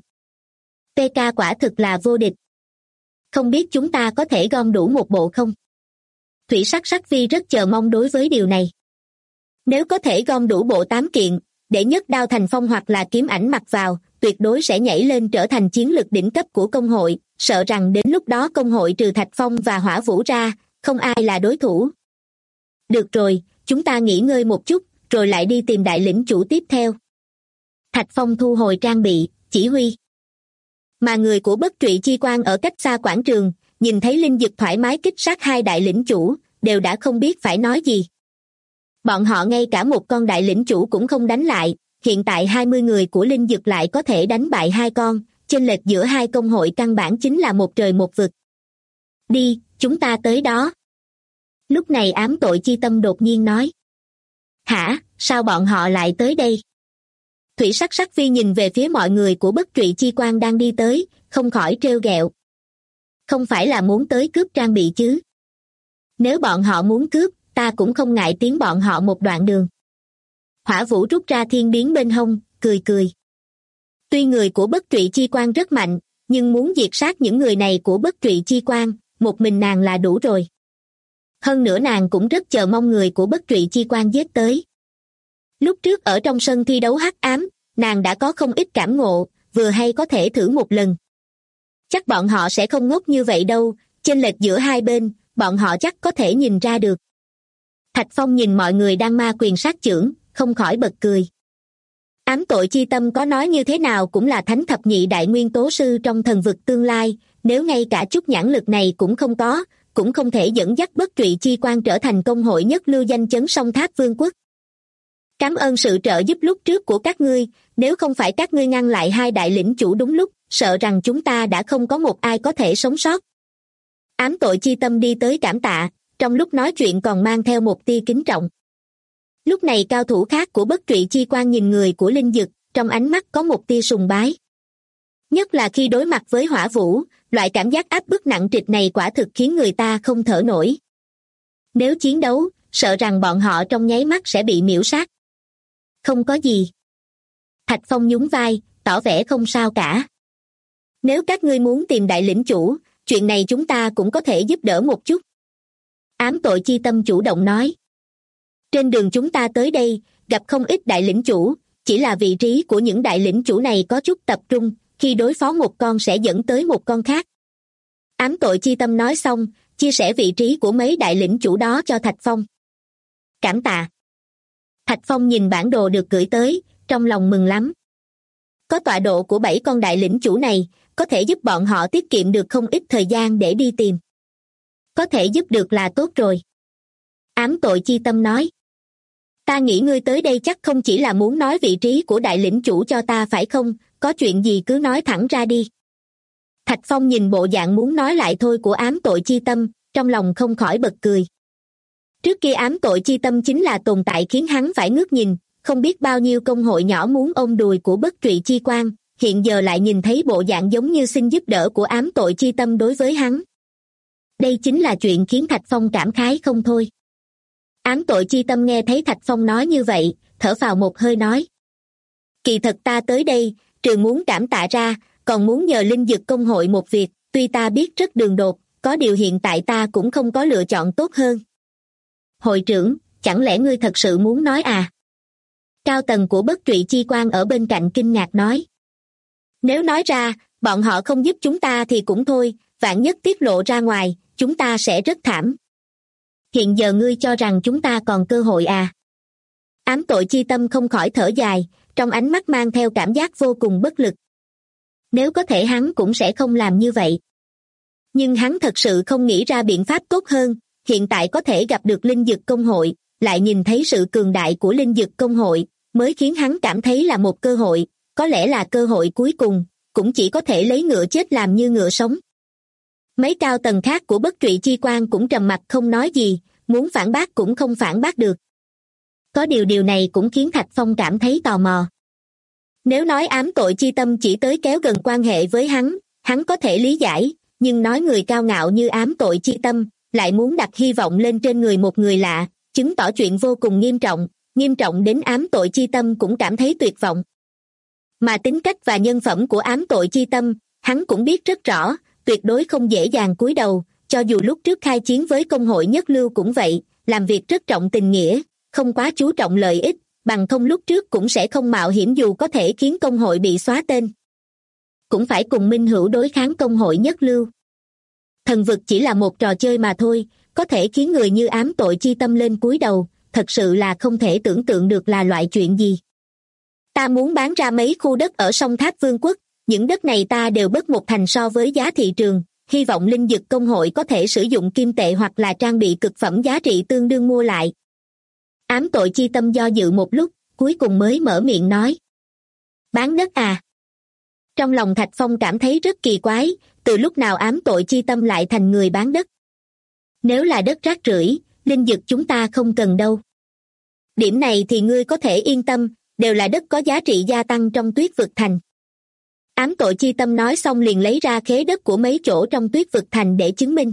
PK quả thực là vô địch. Không biết chúng ta có thể gom đủ một bộ không? Thủy Sắc Sắc Vi rất chờ mong đối với điều này. Nếu có thể gom đủ bộ 8 kiện, để nhất đao thành phong hoặc là kiếm ảnh mặc vào, tuyệt đối sẽ nhảy lên trở thành chiến lực đỉnh cấp của công hội, sợ rằng đến lúc đó công hội trừ Thạch Phong và Hỏa Vũ ra, không ai là đối thủ. Được rồi, chúng ta nghỉ ngơi một chút, rồi lại đi tìm đại lĩnh chủ tiếp theo. Thạch Phong thu hồi trang bị, chỉ huy. Mà người của Bất Trụy Chi Quan ở cách xa quảng trường, nhìn thấy Linh Dực thoải mái kích sát 2 đại lĩnh chủ, đều đã không biết phải nói gì. Bọn họ ngay cả một con đại lĩnh chủ cũng không đánh lại, hiện tại 20 người của Linh Dực lại có thể đánh bại 2 con, chênh lệch giữa 2 công hội căn bản chính là một trời một vực. Đi, chúng ta tới đó. Lúc này Ám Tội Chi Tâm đột nhiên nói. Hả, sao bọn họ lại tới đây? Thủy Sắc Sắc Vi nhìn về phía mọi người của Bất Trụy Chi Quan đang đi tới, không khỏi trêu ghẹo. Không phải là muốn tới cướp trang bị chứ? Nếu bọn họ muốn cướp, ta cũng không ngại tiến bọn họ một đoạn đường. Hỏa Vũ rút ra thiên biến bên hông, cười cười. Tuy người của Bất Trụy Chi Quan rất mạnh, nhưng muốn diệt sát những người này của Bất Trụy Chi Quan, một mình nàng là đủ rồi. Hơn nữa nàng cũng rất chờ mong người của Bất Trụy Chi Quan giết tới. Lúc trước ở trong sân thi đấu hắc ám, nàng đã có không ít cảm ngộ, vừa hay có thể thử một lần. Chắc bọn họ sẽ không ngốc như vậy đâu, chênh lệch giữa hai bên, bọn họ chắc có thể nhìn ra được. Thạch Phong nhìn mọi người đang ma quyền sát chưởng, không khỏi bật cười. Ám Tội Chi Tâm có nói như thế nào cũng là thánh thập nhị đại nguyên tố sư trong thần vực tương lai, nếu ngay cả chút nhãn lực này cũng không có, cũng không thể dẫn dắt Bất Trụy Chi Quan trở thành công hội nhất lưu danh chấn song tháp vương quốc. Cảm ơn sự trợ giúp lúc trước của các ngươi, nếu không phải các ngươi ngăn lại 2 đại lĩnh chủ đúng lúc, sợ rằng chúng ta đã không có một ai có thể sống sót. Ám Tội Chi Tâm đi tới cảm tạ, trong lúc nói chuyện còn mang theo một tia kính trọng. Lúc này cao thủ khác của Bất Trụy Chi Quan nhìn người của Linh Dực, trong ánh mắt có một tia sùng bái. Nhất là khi đối mặt với Hỏa Vũ, loại cảm giác áp bức nặng trịch này quả thực khiến người ta không thở nổi. Nếu chiến đấu, sợ rằng bọn họ trong nháy mắt sẽ bị miễu sát. Không có gì. Thạch Phong nhún vai, tỏ vẻ không sao cả. Nếu các ngươi muốn tìm đại lĩnh chủ, chuyện này chúng ta cũng có thể giúp đỡ một chút. Ám Tội Chi Tâm chủ động nói. Trên đường chúng ta tới đây, gặp không ít đại lĩnh chủ, chỉ là vị trí của những đại lĩnh chủ này có chút tập trung, khi đối phó một con sẽ dẫn tới một con khác. Ám Tội Chi Tâm nói xong, chia sẻ vị trí của mấy đại lĩnh chủ đó cho Thạch Phong. Cảm tạ. Thạch Phong nhìn bản đồ được gửi tới, trong lòng mừng lắm. Có tọa độ của 7 con đại lĩnh chủ này, có thể giúp bọn họ tiết kiệm được không ít thời gian để đi tìm. Có thể giúp được là tốt rồi. Ám Tội Chi Tâm nói. Ta nghĩ ngươi tới đây chắc không chỉ là muốn nói vị trí của đại lĩnh chủ cho ta phải không, có chuyện gì cứ nói thẳng ra đi. Thạch Phong nhìn bộ dạng muốn nói lại thôi của Ám Tội Chi Tâm, trong lòng không khỏi bật cười. Trước kia Ám Tội Chi Tâm chính là tồn tại khiến hắn phải ngước nhìn, không biết bao nhiêu công hội nhỏ muốn ôm đùi của Bất Trụy Chi Quan, hiện giờ lại nhìn thấy bộ dạng giống như xin giúp đỡ của Ám Tội Chi Tâm đối với hắn. Đây chính là chuyện khiến Thạch Phong cảm khái không thôi. Ám Tội Chi Tâm nghe thấy Thạch Phong nói như vậy, thở phào một hơi nói. Kỳ thật ta tới đây, trừ muốn cảm tạ ra, còn muốn nhờ Linh Dực công hội một việc, tuy ta biết rất đường đột, có điều hiện tại ta cũng không có lựa chọn tốt hơn. Hội trưởng, chẳng lẽ ngươi thật sự muốn nói à? cao tầng của Bất Trụy Chi Quan ở bên cạnh kinh ngạc nói. Nếu nói ra, bọn họ không giúp chúng ta thì cũng thôi, vạn nhất tiết lộ ra ngoài, chúng ta sẽ rất thảm. Hiện giờ ngươi cho rằng chúng ta còn cơ hội à? Ám Tội Chi Tâm không khỏi thở dài, trong ánh mắt mang theo cảm giác vô cùng bất lực. Nếu có thể hắn cũng sẽ không làm như vậy. Nhưng hắn thật sự không nghĩ ra biện pháp tốt hơn, hiện tại có thể gặp được Linh Dực Công hội, lại nhìn thấy sự cường đại của Linh Dực Công hội, mới khiến hắn cảm thấy là một cơ hội, có lẽ là cơ hội cuối cùng, cũng chỉ có thể lấy ngựa chết làm như ngựa sống. Mấy cao tầng khác của Bất Trụy Chi Quan cũng trầm mặc không nói gì, muốn phản bác cũng không phản bác được. Có điều này cũng khiến Thạch Phong cảm thấy tò mò. Nếu nói Ám Tội Chi Tâm chỉ tới kéo gần quan hệ với hắn có thể lý giải, nhưng nói người cao ngạo như Ám Tội Chi Tâm, lại muốn đặt hy vọng lên trên người một người lạ, chứng tỏ chuyện vô cùng nghiêm trọng đến Ám Tội Chi Tâm cũng cảm thấy tuyệt vọng. Mà tính cách và nhân phẩm của Ám Tội Chi Tâm, hắn cũng biết rất rõ, tuyệt đối không dễ dàng cúi đầu, cho dù lúc trước khai chiến với công hội nhất lưu cũng vậy, làm việc rất trọng tình nghĩa, không quá chú trọng lợi ích, bằng không lúc trước cũng sẽ không mạo hiểm dù có thể khiến công hội bị xóa tên. Cũng phải cùng minh hữu đối kháng công hội nhất lưu. Thần vực chỉ là một trò chơi mà thôi, có thể khiến người như Ám Tội Chi Tâm lên cúi đầu, thật sự là không thể tưởng tượng được là loại chuyện gì. Ta muốn bán ra mấy khu đất ở Song Tháp Vương quốc, những đất này ta đều bớt một thành so với giá thị trường, hy vọng Linh Dực Công hội có thể sử dụng kim tệ hoặc là trang bị cực phẩm giá trị tương đương mua lại. Ám Tội Chi Tâm do dự một lúc, cuối cùng mới mở miệng nói. Bán đất à? Trong lòng Thạch Phong cảm thấy rất kỳ quái, từ lúc nào Ám Tội Chi Tâm lại thành người bán đất? Nếu là đất rác rưởi, Linh Dực chúng ta không cần đâu. Điểm này thì ngươi có thể yên tâm, đều là đất có giá trị gia tăng trong Tuyết Vực Thành. Ám Tội Chi Tâm nói xong liền lấy ra khế đất của mấy chỗ trong Tuyết Vực Thành để chứng minh.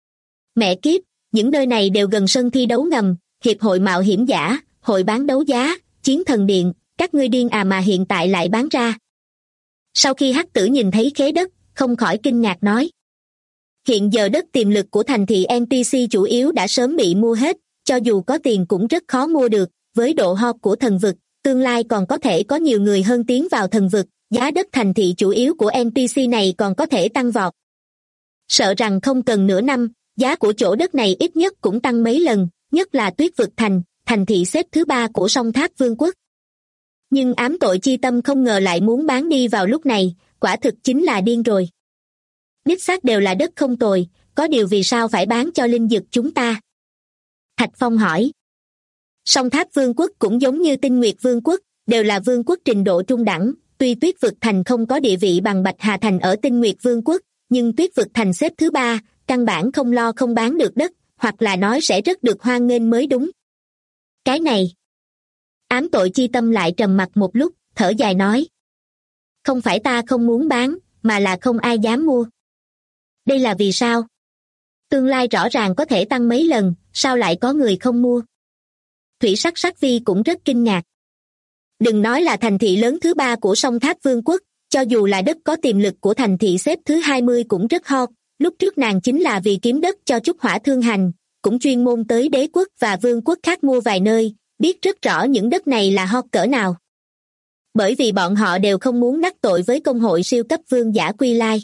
Mẹ kiếp, những nơi này đều gần sân thi đấu ngầm, hiệp hội mạo hiểm giả, hội bán đấu giá, chiến thần điện, các ngươi điên à mà hiện tại lại bán ra. Sau khi Hắc Tử nhìn thấy khế đất, không khỏi kinh ngạc nói. Hiện giờ đất tiềm lực của thành thị NPC chủ yếu đã sớm bị mua hết, cho dù có tiền cũng rất khó mua được, với độ hot của thần vực, tương lai còn có thể có nhiều người hơn tiến vào thần vực, giá đất thành thị chủ yếu của NPC này còn có thể tăng vọt. Sợ rằng không cần nửa năm, giá của chỗ đất này ít nhất cũng tăng mấy lần, nhất là Tuyết Vực Thành, thành thị xếp thứ 3 của Song Tháp Vương quốc. Nhưng Ám Tội Chi Tâm không ngờ lại muốn bán đi vào lúc này, quả thực chính là điên rồi. Đích xác đều là đất không tồi, có điều vì sao phải bán cho Linh Dực chúng ta? Thạch Phong hỏi. Song Tháp Vương quốc cũng giống như Tinh Nguyệt Vương quốc, đều là vương quốc trình độ trung đẳng, tuy Tuyết Vực Thành không có địa vị bằng Bạch Hà Thành ở Tinh Nguyệt Vương quốc, nhưng Tuyết Vực Thành xếp thứ 3, căn bản không lo không bán được đất, hoặc là nói sẽ rất được hoan nghênh mới đúng. Cái này. Ám Tội Chi Tâm lại trầm mặc một lúc, thở dài nói. Không phải ta không muốn bán, mà là không ai dám mua. Đây là vì sao? Tương lai rõ ràng có thể tăng mấy lần, sao lại có người không mua? Thủy Sắc Sắc Vi cũng rất kinh ngạc. Đừng nói là thành thị lớn thứ 3 của Song Tháp Vương quốc, cho dù là đất có tiềm lực của thành thị xếp thứ 20 cũng rất hot. Lúc trước nàng chính là vì kiếm đất cho Trúc Hỏa Thương Hành, cũng chuyên môn tới đế quốc và vương quốc khác mua vài nơi, biết rất rõ những đất này là hot cỡ nào. Bởi vì bọn họ đều không muốn đắc tội với công hội siêu cấp vương giả Quy Lai.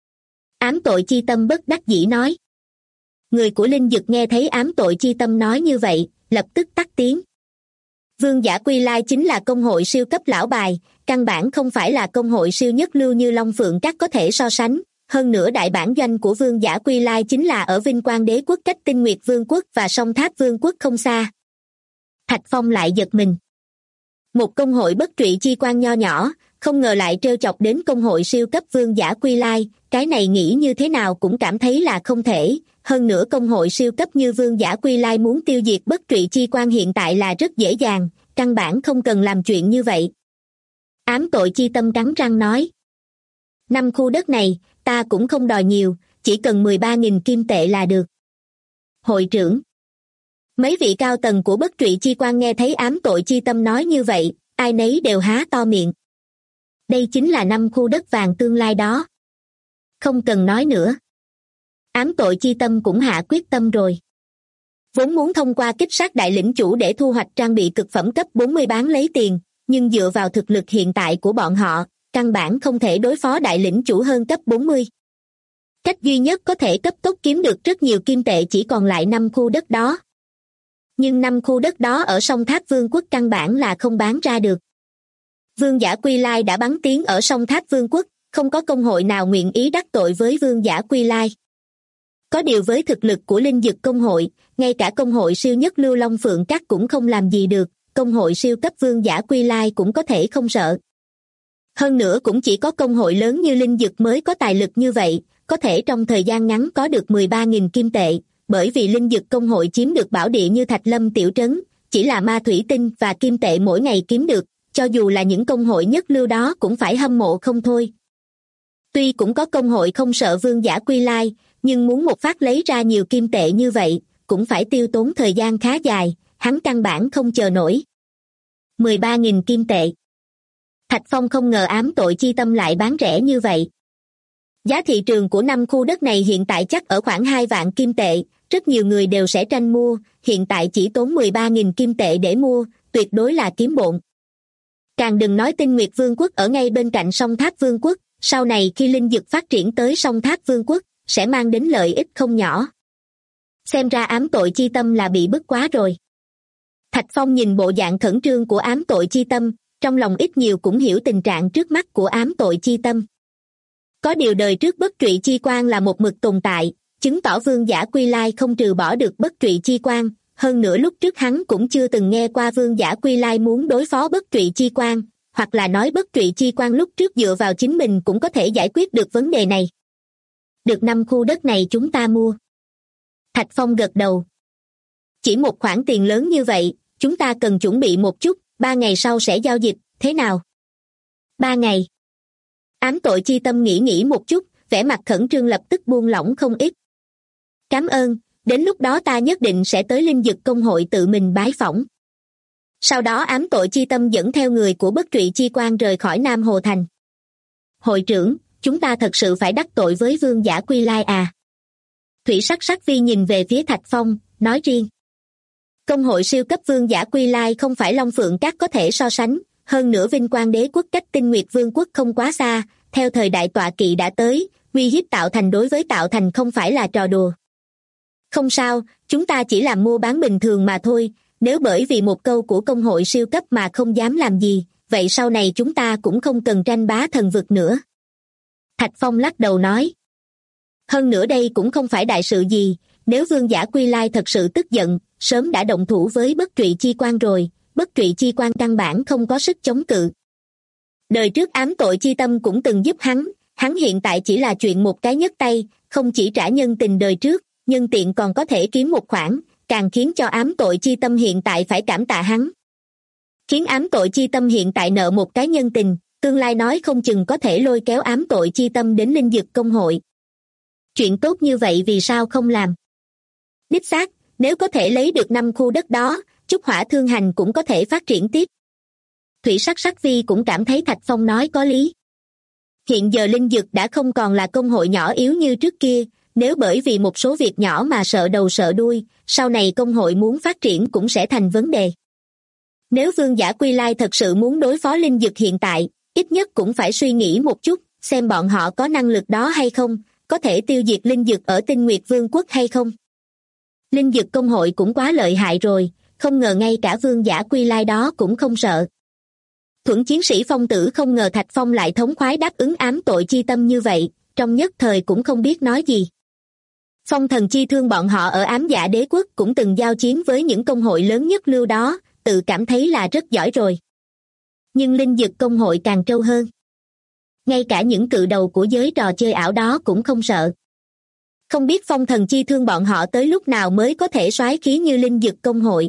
Ám Tội Chi Tâm bất đắc dĩ nói. Người của Linh Dực nghe thấy Ám Tội Chi Tâm nói như vậy, lập tức tắt tiếng. Vương giả Quy Lai chính là công hội siêu cấp lão bài, căn bản không phải là công hội siêu nhất lưu như Long Phượng Các có thể so sánh. Hơn nữa đại bản doanh của Vương giả Quy Lai chính là ở Vinh Quang Đế quốc cách Tinh Nguyệt Vương quốc và Song Tháp Vương quốc không xa. Thạch Phong lại giật mình. Một công hội Bất Trụy Chi Quan nho nhỏ, không ngờ lại trêu chọc đến công hội siêu cấp Vương giả Quy Lai, cái này nghĩ như thế nào cũng cảm thấy là không thể. Hơn nữa công hội siêu cấp như Vương giả Quy Lai muốn tiêu diệt Bất Trụy Chi Quan hiện tại là rất dễ dàng, căn bản không cần làm chuyện như vậy. Ám Tội Chi Tâm cắn răng nói. 5 khu đất này, ta cũng không đòi nhiều, chỉ cần 13.000 kim tệ là được. Hội trưởng. Mấy vị cao tầng của Bất Trụy Chi Quan nghe thấy Ám Tội Chi Tâm nói như vậy, ai nấy đều há to miệng. Đây chính là 5 khu đất vàng tương lai đó. Không cần nói nữa. Ám Tội Chi Tâm cũng hạ quyết tâm rồi. Vốn muốn thông qua kích sát đại lĩnh chủ để thu hoạch trang bị cực phẩm cấp 40 bán lấy tiền, nhưng dựa vào thực lực hiện tại của bọn họ, căn bản không thể đối phó đại lĩnh chủ hơn cấp 40. Cách duy nhất có thể cấp tốc kiếm được rất nhiều kim tệ chỉ còn lại 5 khu đất đó. Nhưng 5 khu đất đó ở song Tháp Vương quốc căn bản là không bán ra được. Vương giả Quy Lai đã bắn tiếng ở song Tháp Vương quốc, không có công hội nào nguyện ý đắc tội với Vương giả Quy Lai. Có điều với thực lực của linh dực công hội, ngay cả công hội siêu nhất Lưu Long Phượng Các cũng không làm gì được, công hội siêu cấp Vương giả Quy Lai cũng có thể không sợ. Hơn nữa cũng chỉ có công hội lớn như linh dực mới có tài lực như vậy, có thể trong thời gian ngắn có được 13.000 kim tệ, bởi vì linh dực công hội chiếm được bảo địa như Thạch Lâm tiểu trấn, chỉ là ma thủy tinh và kim tệ mỗi ngày kiếm được, cho dù là những công hội nhất lưu đó cũng phải hâm mộ không thôi. Tuy cũng có công hội không sợ Vương giả Quy Lai, nhưng muốn một phát lấy ra nhiều kim tệ như vậy, cũng phải tiêu tốn thời gian khá dài, hắn căn bản không chờ nổi. 13.000 kim tệ. Thạch Phong không ngờ ám tội chi tâm lại bán rẻ như vậy. Giá thị trường của 5 khu đất này hiện tại chắc ở khoảng 2 vạn kim tệ, rất nhiều người đều sẽ tranh mua, hiện tại chỉ tốn 13.000 kim tệ để mua, tuyệt đối là kiếm bộn. Càng đừng nói Tinh Nguyệt Vương quốc ở ngay bên cạnh song Tháp Vương quốc, sau này khi linh dực phát triển tới song Tháp Vương quốc, sẽ mang đến lợi ích không nhỏ. Xem ra ám tội chi tâm là bị bức quá rồi. Thạch Phong nhìn bộ dạng khẩn trương của ám tội chi tâm, trong lòng ít nhiều cũng hiểu tình trạng trước mắt của ám tội chi tâm. Có điều đời trước bất trụy chi quan là một mực tồn tại, chứng tỏ Vương giả Quy Lai không trừ bỏ được bất trụy chi quan, hơn nữa lúc trước hắn cũng chưa từng nghe qua Vương giả Quy Lai muốn đối phó bất trụy chi quan, hoặc là nói bất trụy chi quan lúc trước dựa vào chính mình cũng có thể giải quyết được vấn đề này. Được 5 khu đất này chúng ta mua. Thạch Phong gật đầu. Chỉ một khoản tiền lớn như vậy, chúng ta cần chuẩn bị một chút, 3 ngày sau sẽ giao dịch, thế nào? 3 ngày. Ám tội chi tâm nghĩ một chút, vẻ mặt khẩn trương lập tức buông lỏng không ít. Cảm ơn, đến lúc đó ta nhất định sẽ tới linh dực công hội tự mình bái phỏng. Sau đó ám tội chi tâm dẫn theo người của bất trụy chi quan rời khỏi Nam Hồ Thành. Hội trưởng, chúng ta thật sự phải đắc tội với Vương giả Quy Lai à? Thủy Sắc Sắc Vi nhìn về phía Thạch Phong, nói riêng. Công hội siêu cấp Vương giả Quy Lai không phải Long Phượng Các có thể so sánh, hơn nữa Vinh Quang Đế quốc cách Tinh Nguyệt Vương quốc không quá xa, theo thời đại tọa kỵ đã tới, uy hiếp Tạo Thành đối với Tạo Thành không phải là trò đùa. Không sao, chúng ta chỉ làm mua bán bình thường mà thôi, nếu bởi vì một câu của công hội siêu cấp mà không dám làm gì, vậy sau này chúng ta cũng không cần tranh bá thần vực nữa. Thạch Phong lắc đầu nói. Hơn nữa đây cũng không phải đại sự gì, nếu Vương giả Quy Lai thật sự tức giận, sớm đã động thủ với bất trụy chi quan rồi, bất trụy chi quan căn bản không có sức chống cự. Đời trước ám tội chi tâm cũng từng giúp hắn hiện tại chỉ là chuyện một cái nhấc tay, không chỉ trả nhân tình đời trước, nhân tiện còn có thể kiếm một khoản, càng khiến cho ám tội chi tâm hiện tại phải cảm tạ hắn. Khiến ám tội chi tâm hiện tại nợ một cái nhân tình, tương lai nói không chừng có thể lôi kéo ám tội chi tâm đến linh dực công hội. Chuyện tốt như vậy vì sao không làm? Đích xác, nếu có thể lấy được 5 khu đất đó, Trúc Hỏa Thương Hành cũng có thể phát triển tiếp. Thủy Sắc Sắc Vi cũng cảm thấy Thạch Phong nói có lý. Hiện giờ linh dực đã không còn là công hội nhỏ yếu như trước kia, nếu bởi vì một số việc nhỏ mà sợ đầu sợ đuôi, sau này công hội muốn phát triển cũng sẽ thành vấn đề. Nếu Vương giả Quy Lai thật sự muốn đối phó linh dực hiện tại, ít nhất cũng phải suy nghĩ một chút, xem bọn họ có năng lực đó hay không, có thể tiêu diệt linh dực ở Tinh Nguyệt Vương quốc hay không. Linh dực công hội cũng quá lợi hại rồi, không ngờ ngay cả Vương giả Quy Lai đó cũng không sợ. Thuẫn chiến sĩ Phong Tử không ngờ Thạch Phong lại thống khoái đáp ứng ám tội chi tâm như vậy, trong nhất thời cũng không biết nói gì. Phong Thần Chi Thương bọn họ ở Ám Dạ Đế quốc cũng từng giao chiến với những công hội lớn nhất lưu đó, tự cảm thấy là rất giỏi rồi. Nhưng linh dực công hội càng trâu hơn. Ngay cả những cự đầu của giới trò chơi ảo đó cũng không sợ. Không biết Phong Thần Chi Thương bọn họ tới lúc nào mới có thể soái khí như linh dực công hội.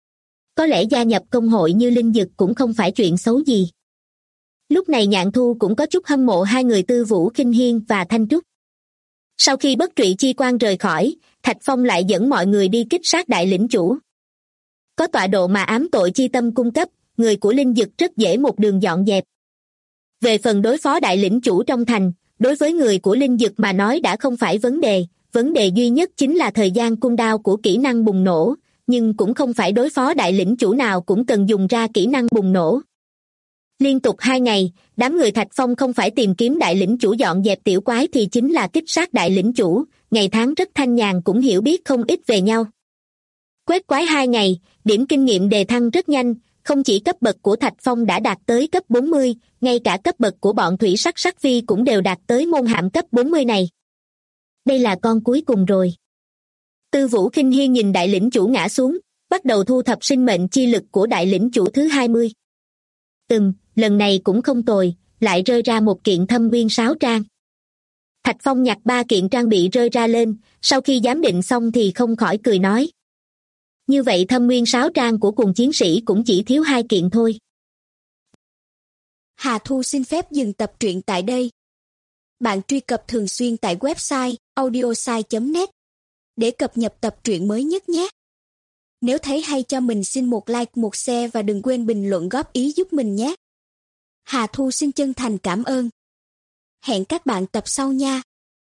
Có lẽ gia nhập công hội như linh dực cũng không phải chuyện xấu gì. Lúc này Nhạn Thu cũng có chút hâm mộ hai người Tư Vũ Khinh Hiên và Thanh Trúc. Sau khi bất trụy chi quan rời khỏi, Thạch Phong lại dẫn mọi người đi kích sát đại lĩnh chủ. Có tọa độ mà ám tội chi tâm cung cấp, người của linh dực rất dễ một đường dọn dẹp. Về phần đối phó đại lĩnh chủ trong thành, đối với người của linh dực mà nói đã không phải vấn đề duy nhất chính là thời gian cung đao của kỹ năng bùng nổ, nhưng cũng không phải đối phó đại lĩnh chủ nào cũng cần dùng ra kỹ năng bùng nổ. Liên tục 2 ngày, đám người Thạch Phong không phải tìm kiếm đại lĩnh chủ dọn dẹp tiểu quái thì chính là kích sát đại lĩnh chủ, ngày tháng rất thanh nhàn cũng hiểu biết không ít về nhau. Quét quái 2 ngày, điểm kinh nghiệm đề thăng rất nhanh, không chỉ cấp bậc của Thạch Phong đã đạt tới cấp 40, ngay cả cấp bậc của bọn thủy sắc sắc phi cũng đều đạt tới môn hạm cấp 40 này. Đây là con cuối cùng rồi. Tư Vũ Khinh Hiên nhìn đại lĩnh chủ ngã xuống, bắt đầu thu thập sinh mệnh chi lực của đại lĩnh chủ thứ 20. Lần này cũng không tồi, lại rơi ra một kiện thâm nguyên sáo trang. Thạch Phong nhặt 3 kiện trang bị rơi ra lên, sau khi giám định xong thì không khỏi cười nói. Như vậy thâm nguyên sáo trang của cùng chiến sĩ cũng chỉ thiếu 2 kiện thôi. Hà Thu xin phép dừng tập truyện tại đây. Bạn truy cập thường xuyên tại website audiosai.net để cập nhật tập truyện mới nhất nhé. Nếu thấy hay cho mình xin một like, một share và đừng quên bình luận góp ý giúp mình nhé. Hà Thu xin chân thành cảm ơn. Hẹn các bạn tập sau nha.